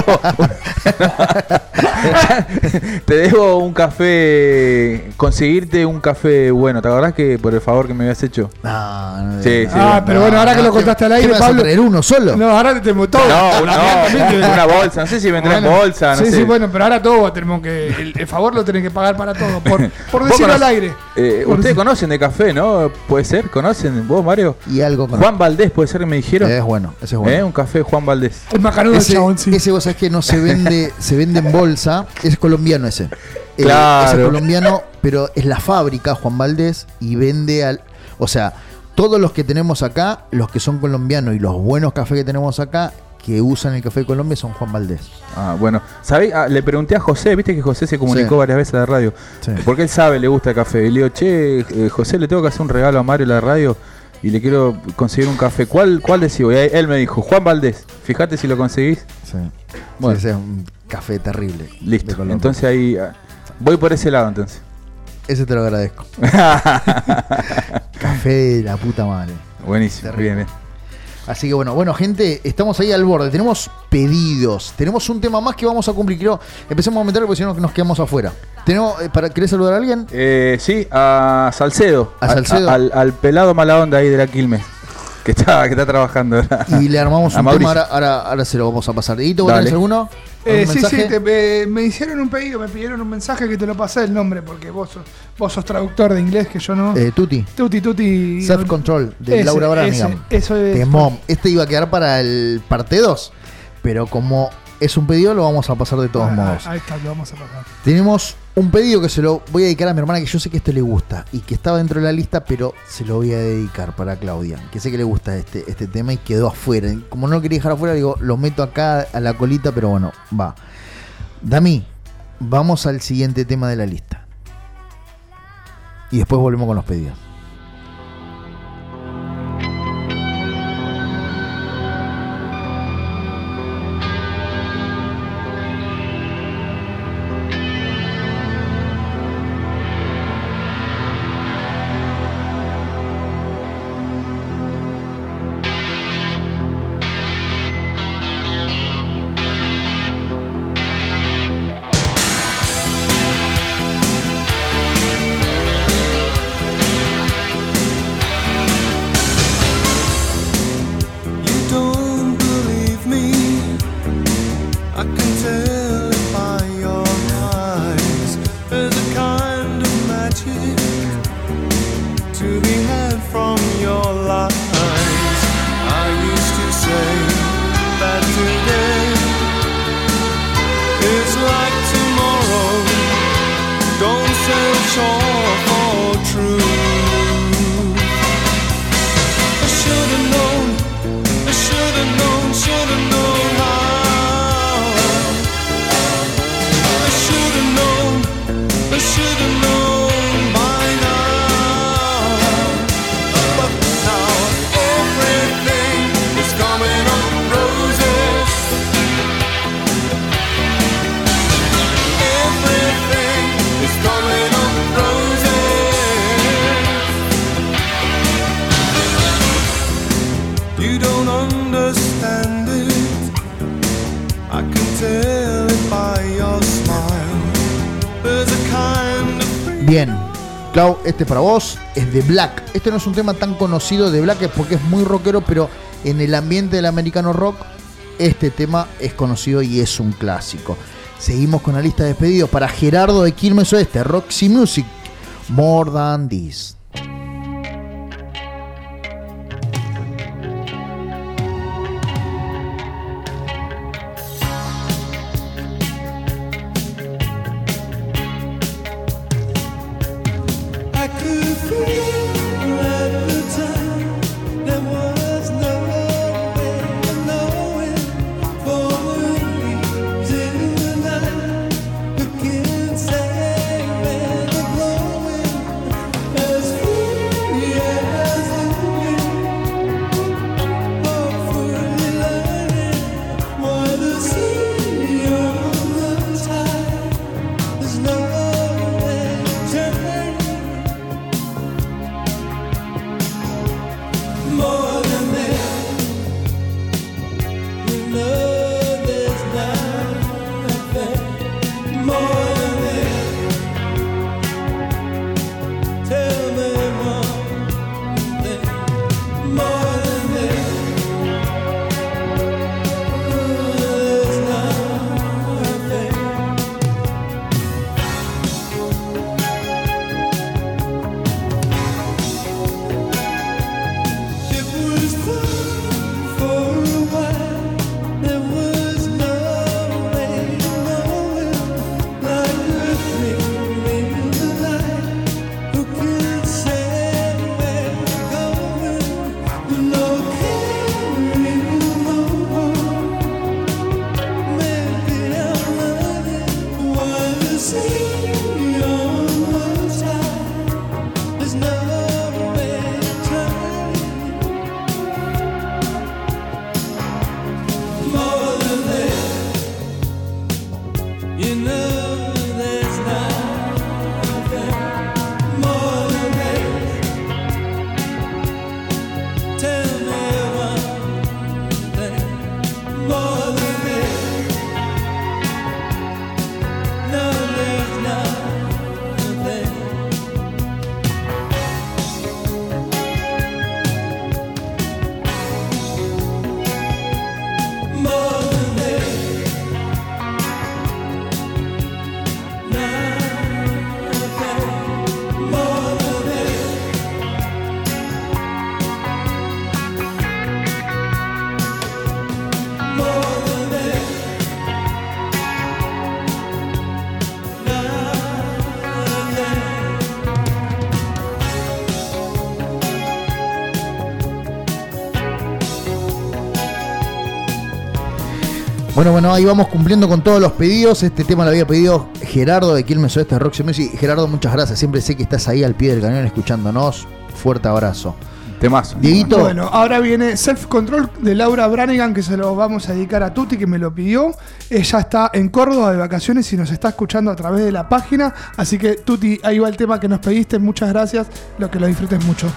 S5: Te debo un café, conseguirte un café bueno. ¿Te acordás que por el favor que me habías hecho?
S3: No.
S5: Sí.
S4: Pero bueno, ahora que lo contaste al aire,
S3: ¿Qué vas a
S4: Pablo.
S3: traer uno solo?
S4: No, ahora te todo.
S5: Una bolsa. No sé si vendrá en bolsa. No sé.
S4: Sí, bueno, pero ahora todo tenemos que. El favor lo tenés que pagar para todo. Por decirlo al aire.
S5: Ustedes conocen de café, ¿no? ¿Puede ser? ¿Conocen vos, Mario?
S3: Y algo con
S5: Juan Valdés, puede ser que me dijeron.
S3: Es bueno, ese es bueno.
S5: Un café Juan Valdés.
S4: El macanudo del chabón, sí.
S3: Ese vos sabés que no se vende, se vende en bolsa. Es colombiano ese.
S5: Claro.
S3: Ese es colombiano, pero es la fábrica Juan Valdés y vende al. O sea, todos los que tenemos acá, los que son colombianos y los buenos cafés que tenemos acá, que usan el café de Colombia son Juan Valdés.
S5: Bueno. ¿Sabés? Le pregunté a José, viste que José se comunicó varias veces a la radio.
S3: Sí.
S5: Porque él sabe, le gusta el café. Y le digo, José, le tengo que hacer un regalo a Mario en la radio y le quiero conseguir un café. ¿Cuál decís? Y él me dijo, Juan Valdés. Fíjate si lo conseguís.
S3: Sí.
S5: Bueno.
S3: Ese es un café terrible.
S5: Listo. Entonces ahí voy por ese lado entonces.
S3: Ese te lo agradezco. Café de la puta madre.
S5: Buenísimo.
S3: Terrible.
S5: Bien.
S3: Así que bueno, gente, estamos ahí al borde. Tenemos pedidos. Tenemos un tema más que vamos a cumplir. Quiero empecemos a meterlo porque si no nos quedamos afuera. ¿Querés saludar a alguien?
S5: Sí, a Salcedo.
S3: ¿A Salcedo?
S5: Al pelado mala onda ahí de la Quilmes. Que está trabajando.
S3: Y le armamos un
S5: Mauricio.
S3: tema. Ahora se lo vamos a pasar. ¿Y tú tenés alguno?
S4: Sí, me hicieron un pedido, me pidieron un mensaje que te lo pasé el nombre, porque vos sos traductor de inglés, que yo no.
S3: Tuti.
S4: Tuti.
S3: Self-Control, de Laura Branigan.
S4: Eso es.
S3: Temón. Este iba a quedar para el parte 2, pero como es un pedido, lo vamos a pasar de todos modos.
S4: Ahí está, lo vamos a pasar.
S3: Tenemos un pedido que se lo voy a dedicar a mi hermana, que yo sé que esto le gusta y que estaba dentro de la lista, pero se lo voy a dedicar para Claudia, que sé que le gusta este tema y quedó afuera. Como no lo quería dejar afuera, digo, lo meto acá a la colita, pero bueno, va. Dami, vamos al siguiente tema de la lista. Y después volvemos con los pedidos.
S7: Don't search for truth. should have known by now. But now everything is coming up roses. Everything is coming up roses. You don't understand it. I can tell it by your smile. There's a kind of
S3: Bien, Clau, este para vos es de Black. Este no es un tema tan conocido de Black porque es muy rockero, pero en el ambiente del americano rock este tema es conocido y es un clásico. Seguimos con la lista de pedidos para Gerardo de Quilmes Oeste, Roxy Music, More Than This.
S7: I could feel at the time there was no way of knowing for the reason the night who can say when the glowing as free as the wind, hopefully learning why the sea on the tide is no way turning. More than that, you know there's nothing more than that. Tell me one thing more than that. There's nothing. It was fun for a while. There was no way of knowing, like a dream in the night. Who can say where we're going? No caring no more. Maybe I'm running while the sea on the tide. There's no way turning. More than that, you know there's nothing more than that. Tell me one thing more than that. No, there's nothing. More than that. Nothing more than that. More than that. Nothing.
S3: Bueno, ahí vamos cumpliendo con todos los pedidos. Este tema lo había pedido Gerardo de Quilmes Oeste, Roxy Music. Gerardo, muchas gracias. Siempre sé que estás ahí al pie del cañón escuchándonos. Fuerte abrazo.
S5: Temazo.
S3: Dieguito.
S4: Bueno, ahora viene Self Control de Laura Branigan, que se lo vamos a dedicar a Tuti, que me lo pidió. Ella está en Córdoba de vacaciones y nos está escuchando a través de la página. Así que, Tuti, ahí va el tema que nos pediste. Muchas gracias. Lo que lo disfrutes mucho.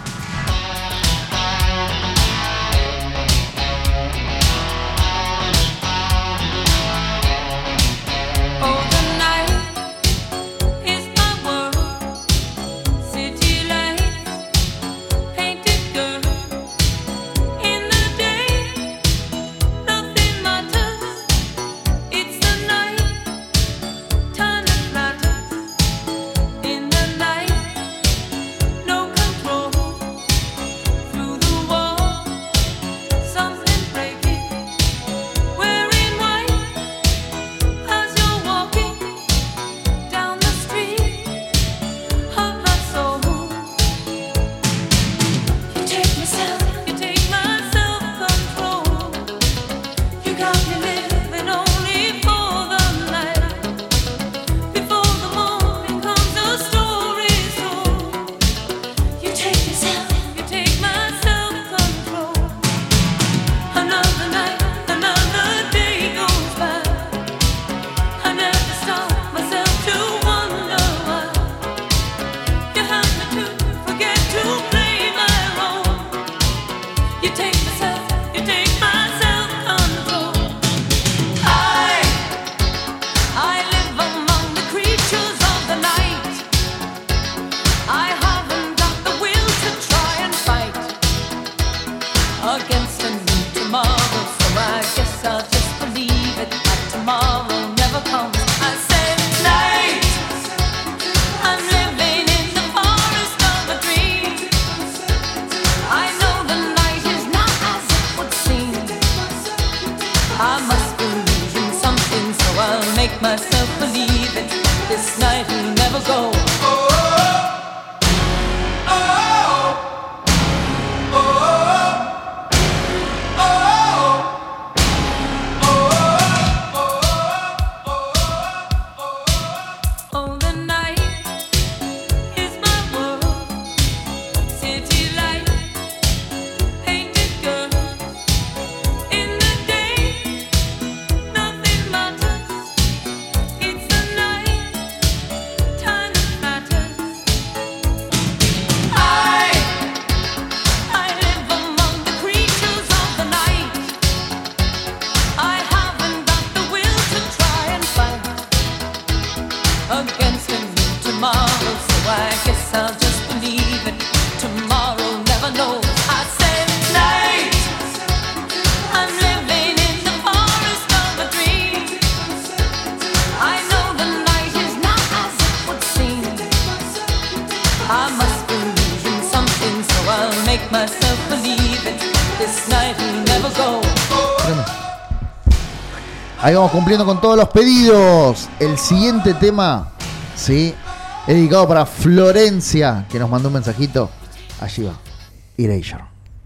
S10: Oh, the night is my world. City lights, painted girl. In the day, nothing matters. It's the night, time that matters. In the night, no control. myself believe it. This night will never go.
S3: Ahí vamos cumpliendo con todos los pedidos. El siguiente tema, sí, es dedicado para Florencia, que nos mandó un mensajito. Allí va, Erasure.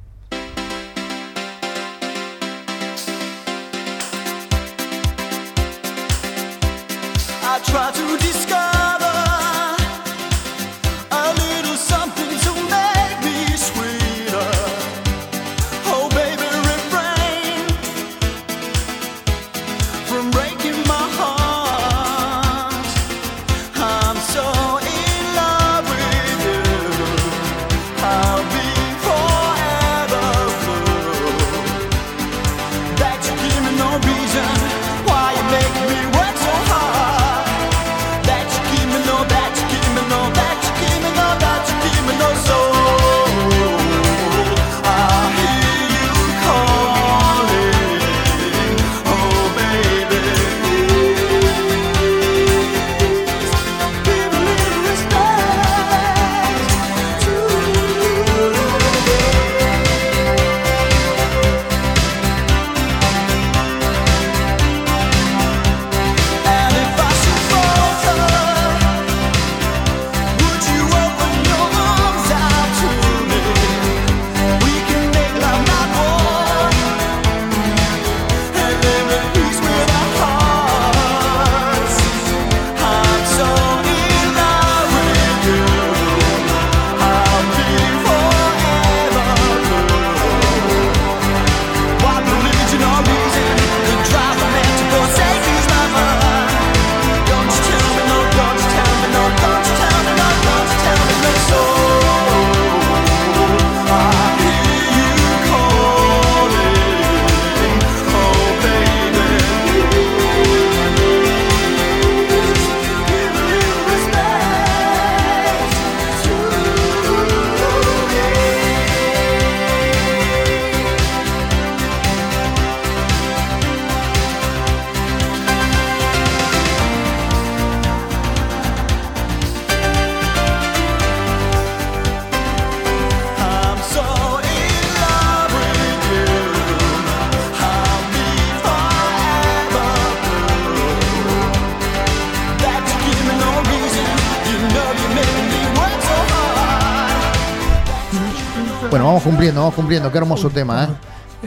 S3: Bueno, vamos cumpliendo. Qué hermoso tema, ¿eh?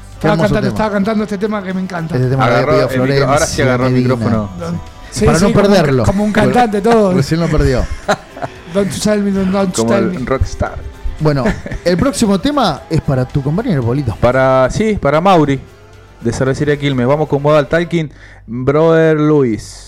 S4: Estaba cantando este tema que me encanta.
S3: Este tema agarró Florencia,
S5: ahora sí agarró el micrófono.
S3: Sí, para no perderlo.
S4: Como un cantante todo.
S3: Recién lo perdió.
S4: Don't tell me, don't
S5: como
S4: tell
S5: el
S4: me.
S5: rockstar.
S3: Bueno, el próximo tema es para tu compañero Polito.
S5: Para Mauri, de Cervecería Quilmes. Vamos con Modal Talking, Brother Luis.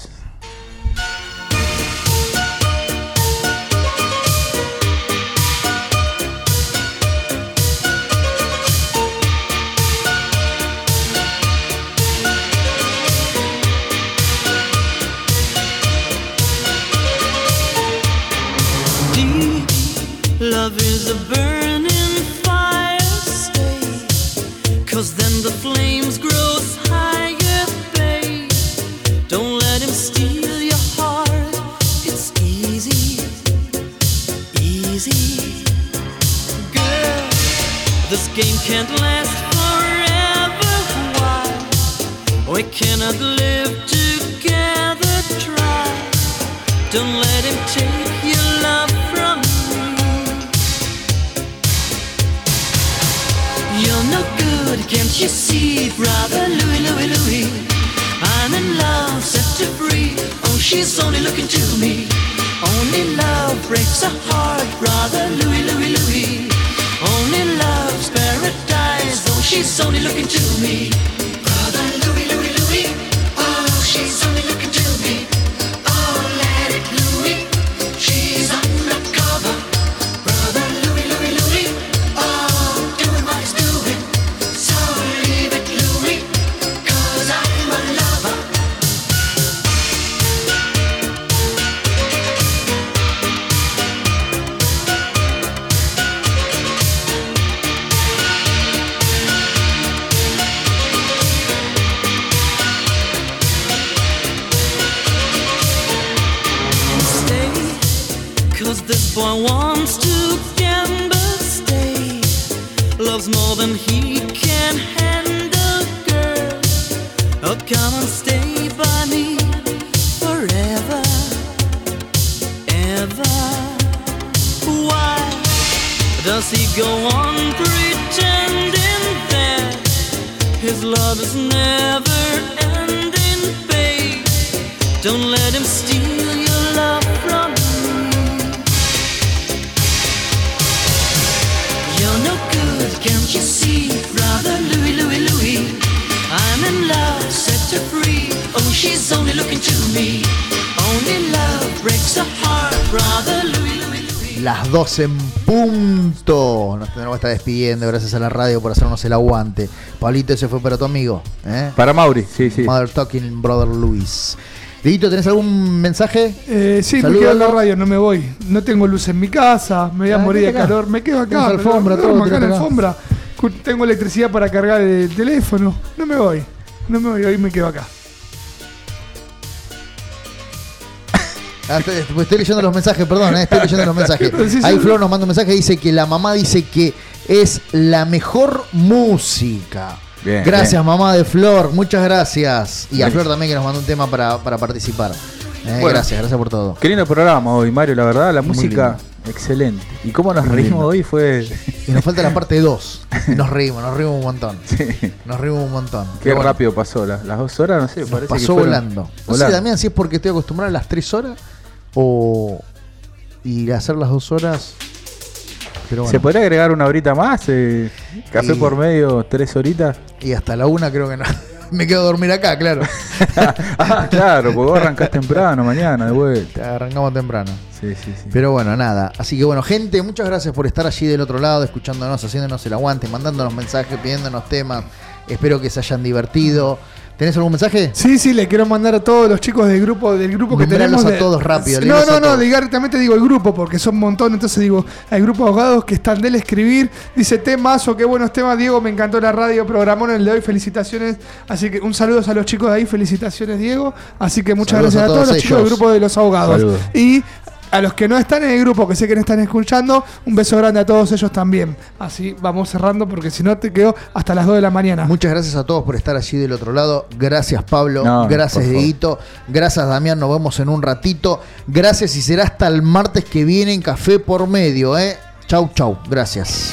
S11: Love is a burning fire, stay, 'cause then the flames grows higher, babe. Don't let him steal your heart, it's easy, easy. Girl, this game can't last forever, why? We cannot live together. Don't let him take your love from me. You're no good, can't you see, brother Louie, Louie, Louie? I'm in love, set to free. Oh, she's only looking to me. Only love breaks a heart, brother Louie, Louie, Louie. Only love's paradise. Oh, she's only looking to me. Brother Louie, Louie, Louie. Oh, she's only looking to me. Oh, let it Louie. She's undercover. Brother Louie, Louie, Louie. Oh, doing what he's doing. So leave it Louie, 'cause I'm a lover. Cause this boy wants to gamble, stay. Loves more than he can handle, girl. Oh, come and stay by me forever, ever. Why does he go on pretending that his love is never ending, babe? Don't let him steal your love from me. You're no good, can't you see, brother Louie, Louie, Louie? I'm in love, set her free. Oh, she's only looking to me. Only love breaks a heart, brother Louie, Louie, Louie.
S3: Las 12 en punto. Nos tenemos que estar despidiendo. Gracias a la radio por hacernos el aguante. Pablito, ese fue para tu amigo, ¿eh?
S5: Para Mauri, sí, sí.
S3: Mother Talking, brother Luis. Dieguito, ¿tenés algún mensaje?
S4: Sí, me quedo en la radio, no me voy. No tengo luz en mi casa, me voy a morir de calor. Me quedo acá,
S3: alfombra,
S4: todo, acá en la alfombra. Tengo electricidad para cargar el teléfono. No me voy, hoy me quedo acá.
S3: Estoy leyendo los mensajes, perdón, estoy leyendo los mensajes. Ahí Flor nos manda un mensaje, dice que la mamá dice que es la mejor música.
S5: Bien,
S3: gracias,
S5: bien.
S3: Mamá de Flor, muchas gracias. Y
S5: bien.
S3: A Flor también que nos mandó un tema para participar.
S5: Bueno,
S3: gracias por todo.
S5: Qué lindo programa hoy, Mario, la verdad, la
S3: Muy
S5: música
S3: lindo.
S5: Excelente. Y cómo nos
S3: Muy
S5: reímos
S3: lindo.
S5: hoy fue...
S3: Y nos falta la parte 2. Y nos reímos un montón.
S5: Sí.
S3: Nos reímos un montón.
S5: Qué
S3: Pero
S5: rápido pasó, las 2 horas, no sé,
S3: nos
S5: parece
S3: pasó
S5: que fueron
S3: volando. No sé, Damián, si es porque estoy acostumbrado a las 3 horas o ir a hacer las 2 horas. Pero bueno.
S5: ¿Se podría agregar una horita más? Café por medio, 3 horitas.
S3: Y hasta la 1 creo que no. Me quedo a dormir acá, claro.
S5: Claro, porque vos arrancás temprano, mañana de vuelta.
S3: Arrancamos temprano.
S5: Sí.
S3: Pero bueno, nada. Así que bueno, gente, muchas gracias por estar allí del otro lado, escuchándonos, haciéndonos el aguante, mandándonos mensajes, pidiéndonos temas. Espero que se hayan divertido. ¿Tenés algún mensaje?
S4: Sí, le quiero mandar a todos los chicos del grupo que tenemos.
S3: A todos rápido.
S4: No, directamente digo el grupo, porque son un montón. Entonces digo, hay grupos de abogados que están del escribir. Dice temazo, qué buenos temas, Diego, me encantó la radio, programón el de hoy, felicitaciones. Así que un saludo a los chicos de ahí, felicitaciones, Diego. Así que muchas gracias a todos los chicos del grupo de los abogados.
S5: Saludos.
S4: Y a los que no están en el grupo, que sé que no están escuchando, un beso grande a todos ellos también. Así vamos cerrando, porque si no te quedo hasta las 2 de la mañana.
S3: Muchas gracias a todos por estar allí del otro lado. Gracias, Pablo.
S5: No,
S3: gracias, Dieguito. Gracias, Damián. Nos vemos en un ratito. Gracias y será hasta el martes que viene en Café por Medio. Chau. Gracias.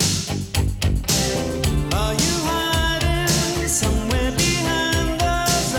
S7: Somewhere behind those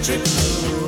S7: electric blue.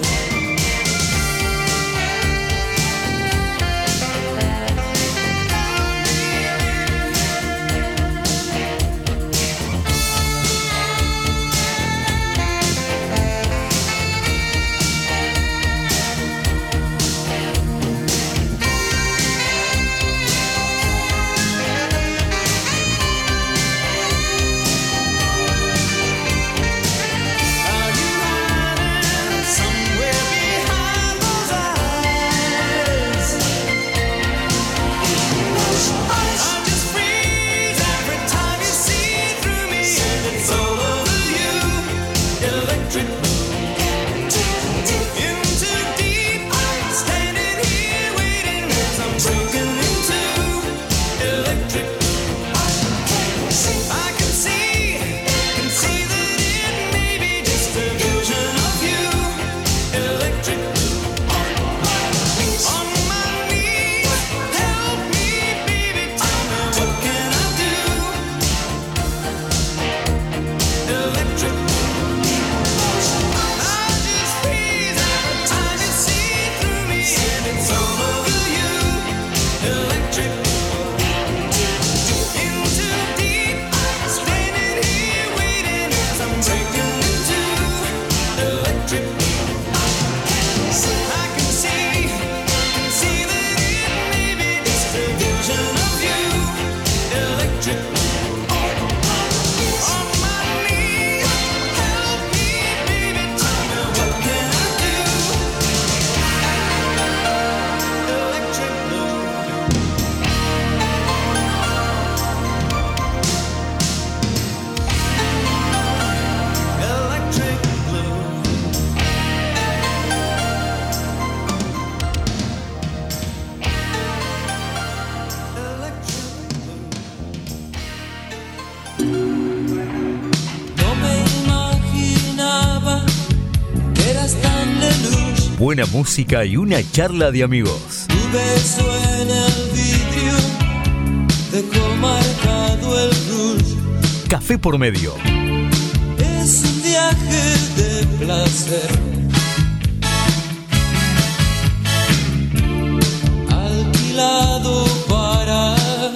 S1: Buena música y una charla de amigos.
S11: Tu beso en el vidrio dejó marcado el rouge.
S1: Café por medio.
S11: Es un viaje de placer. Alquilado para...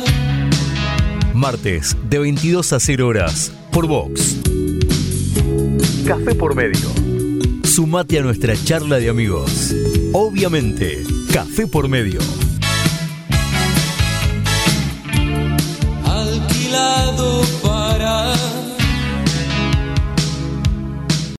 S1: Martes de 22 a 0 horas por Vox. Café por medio. Sumate a nuestra charla de amigos. Obviamente, Café por medio.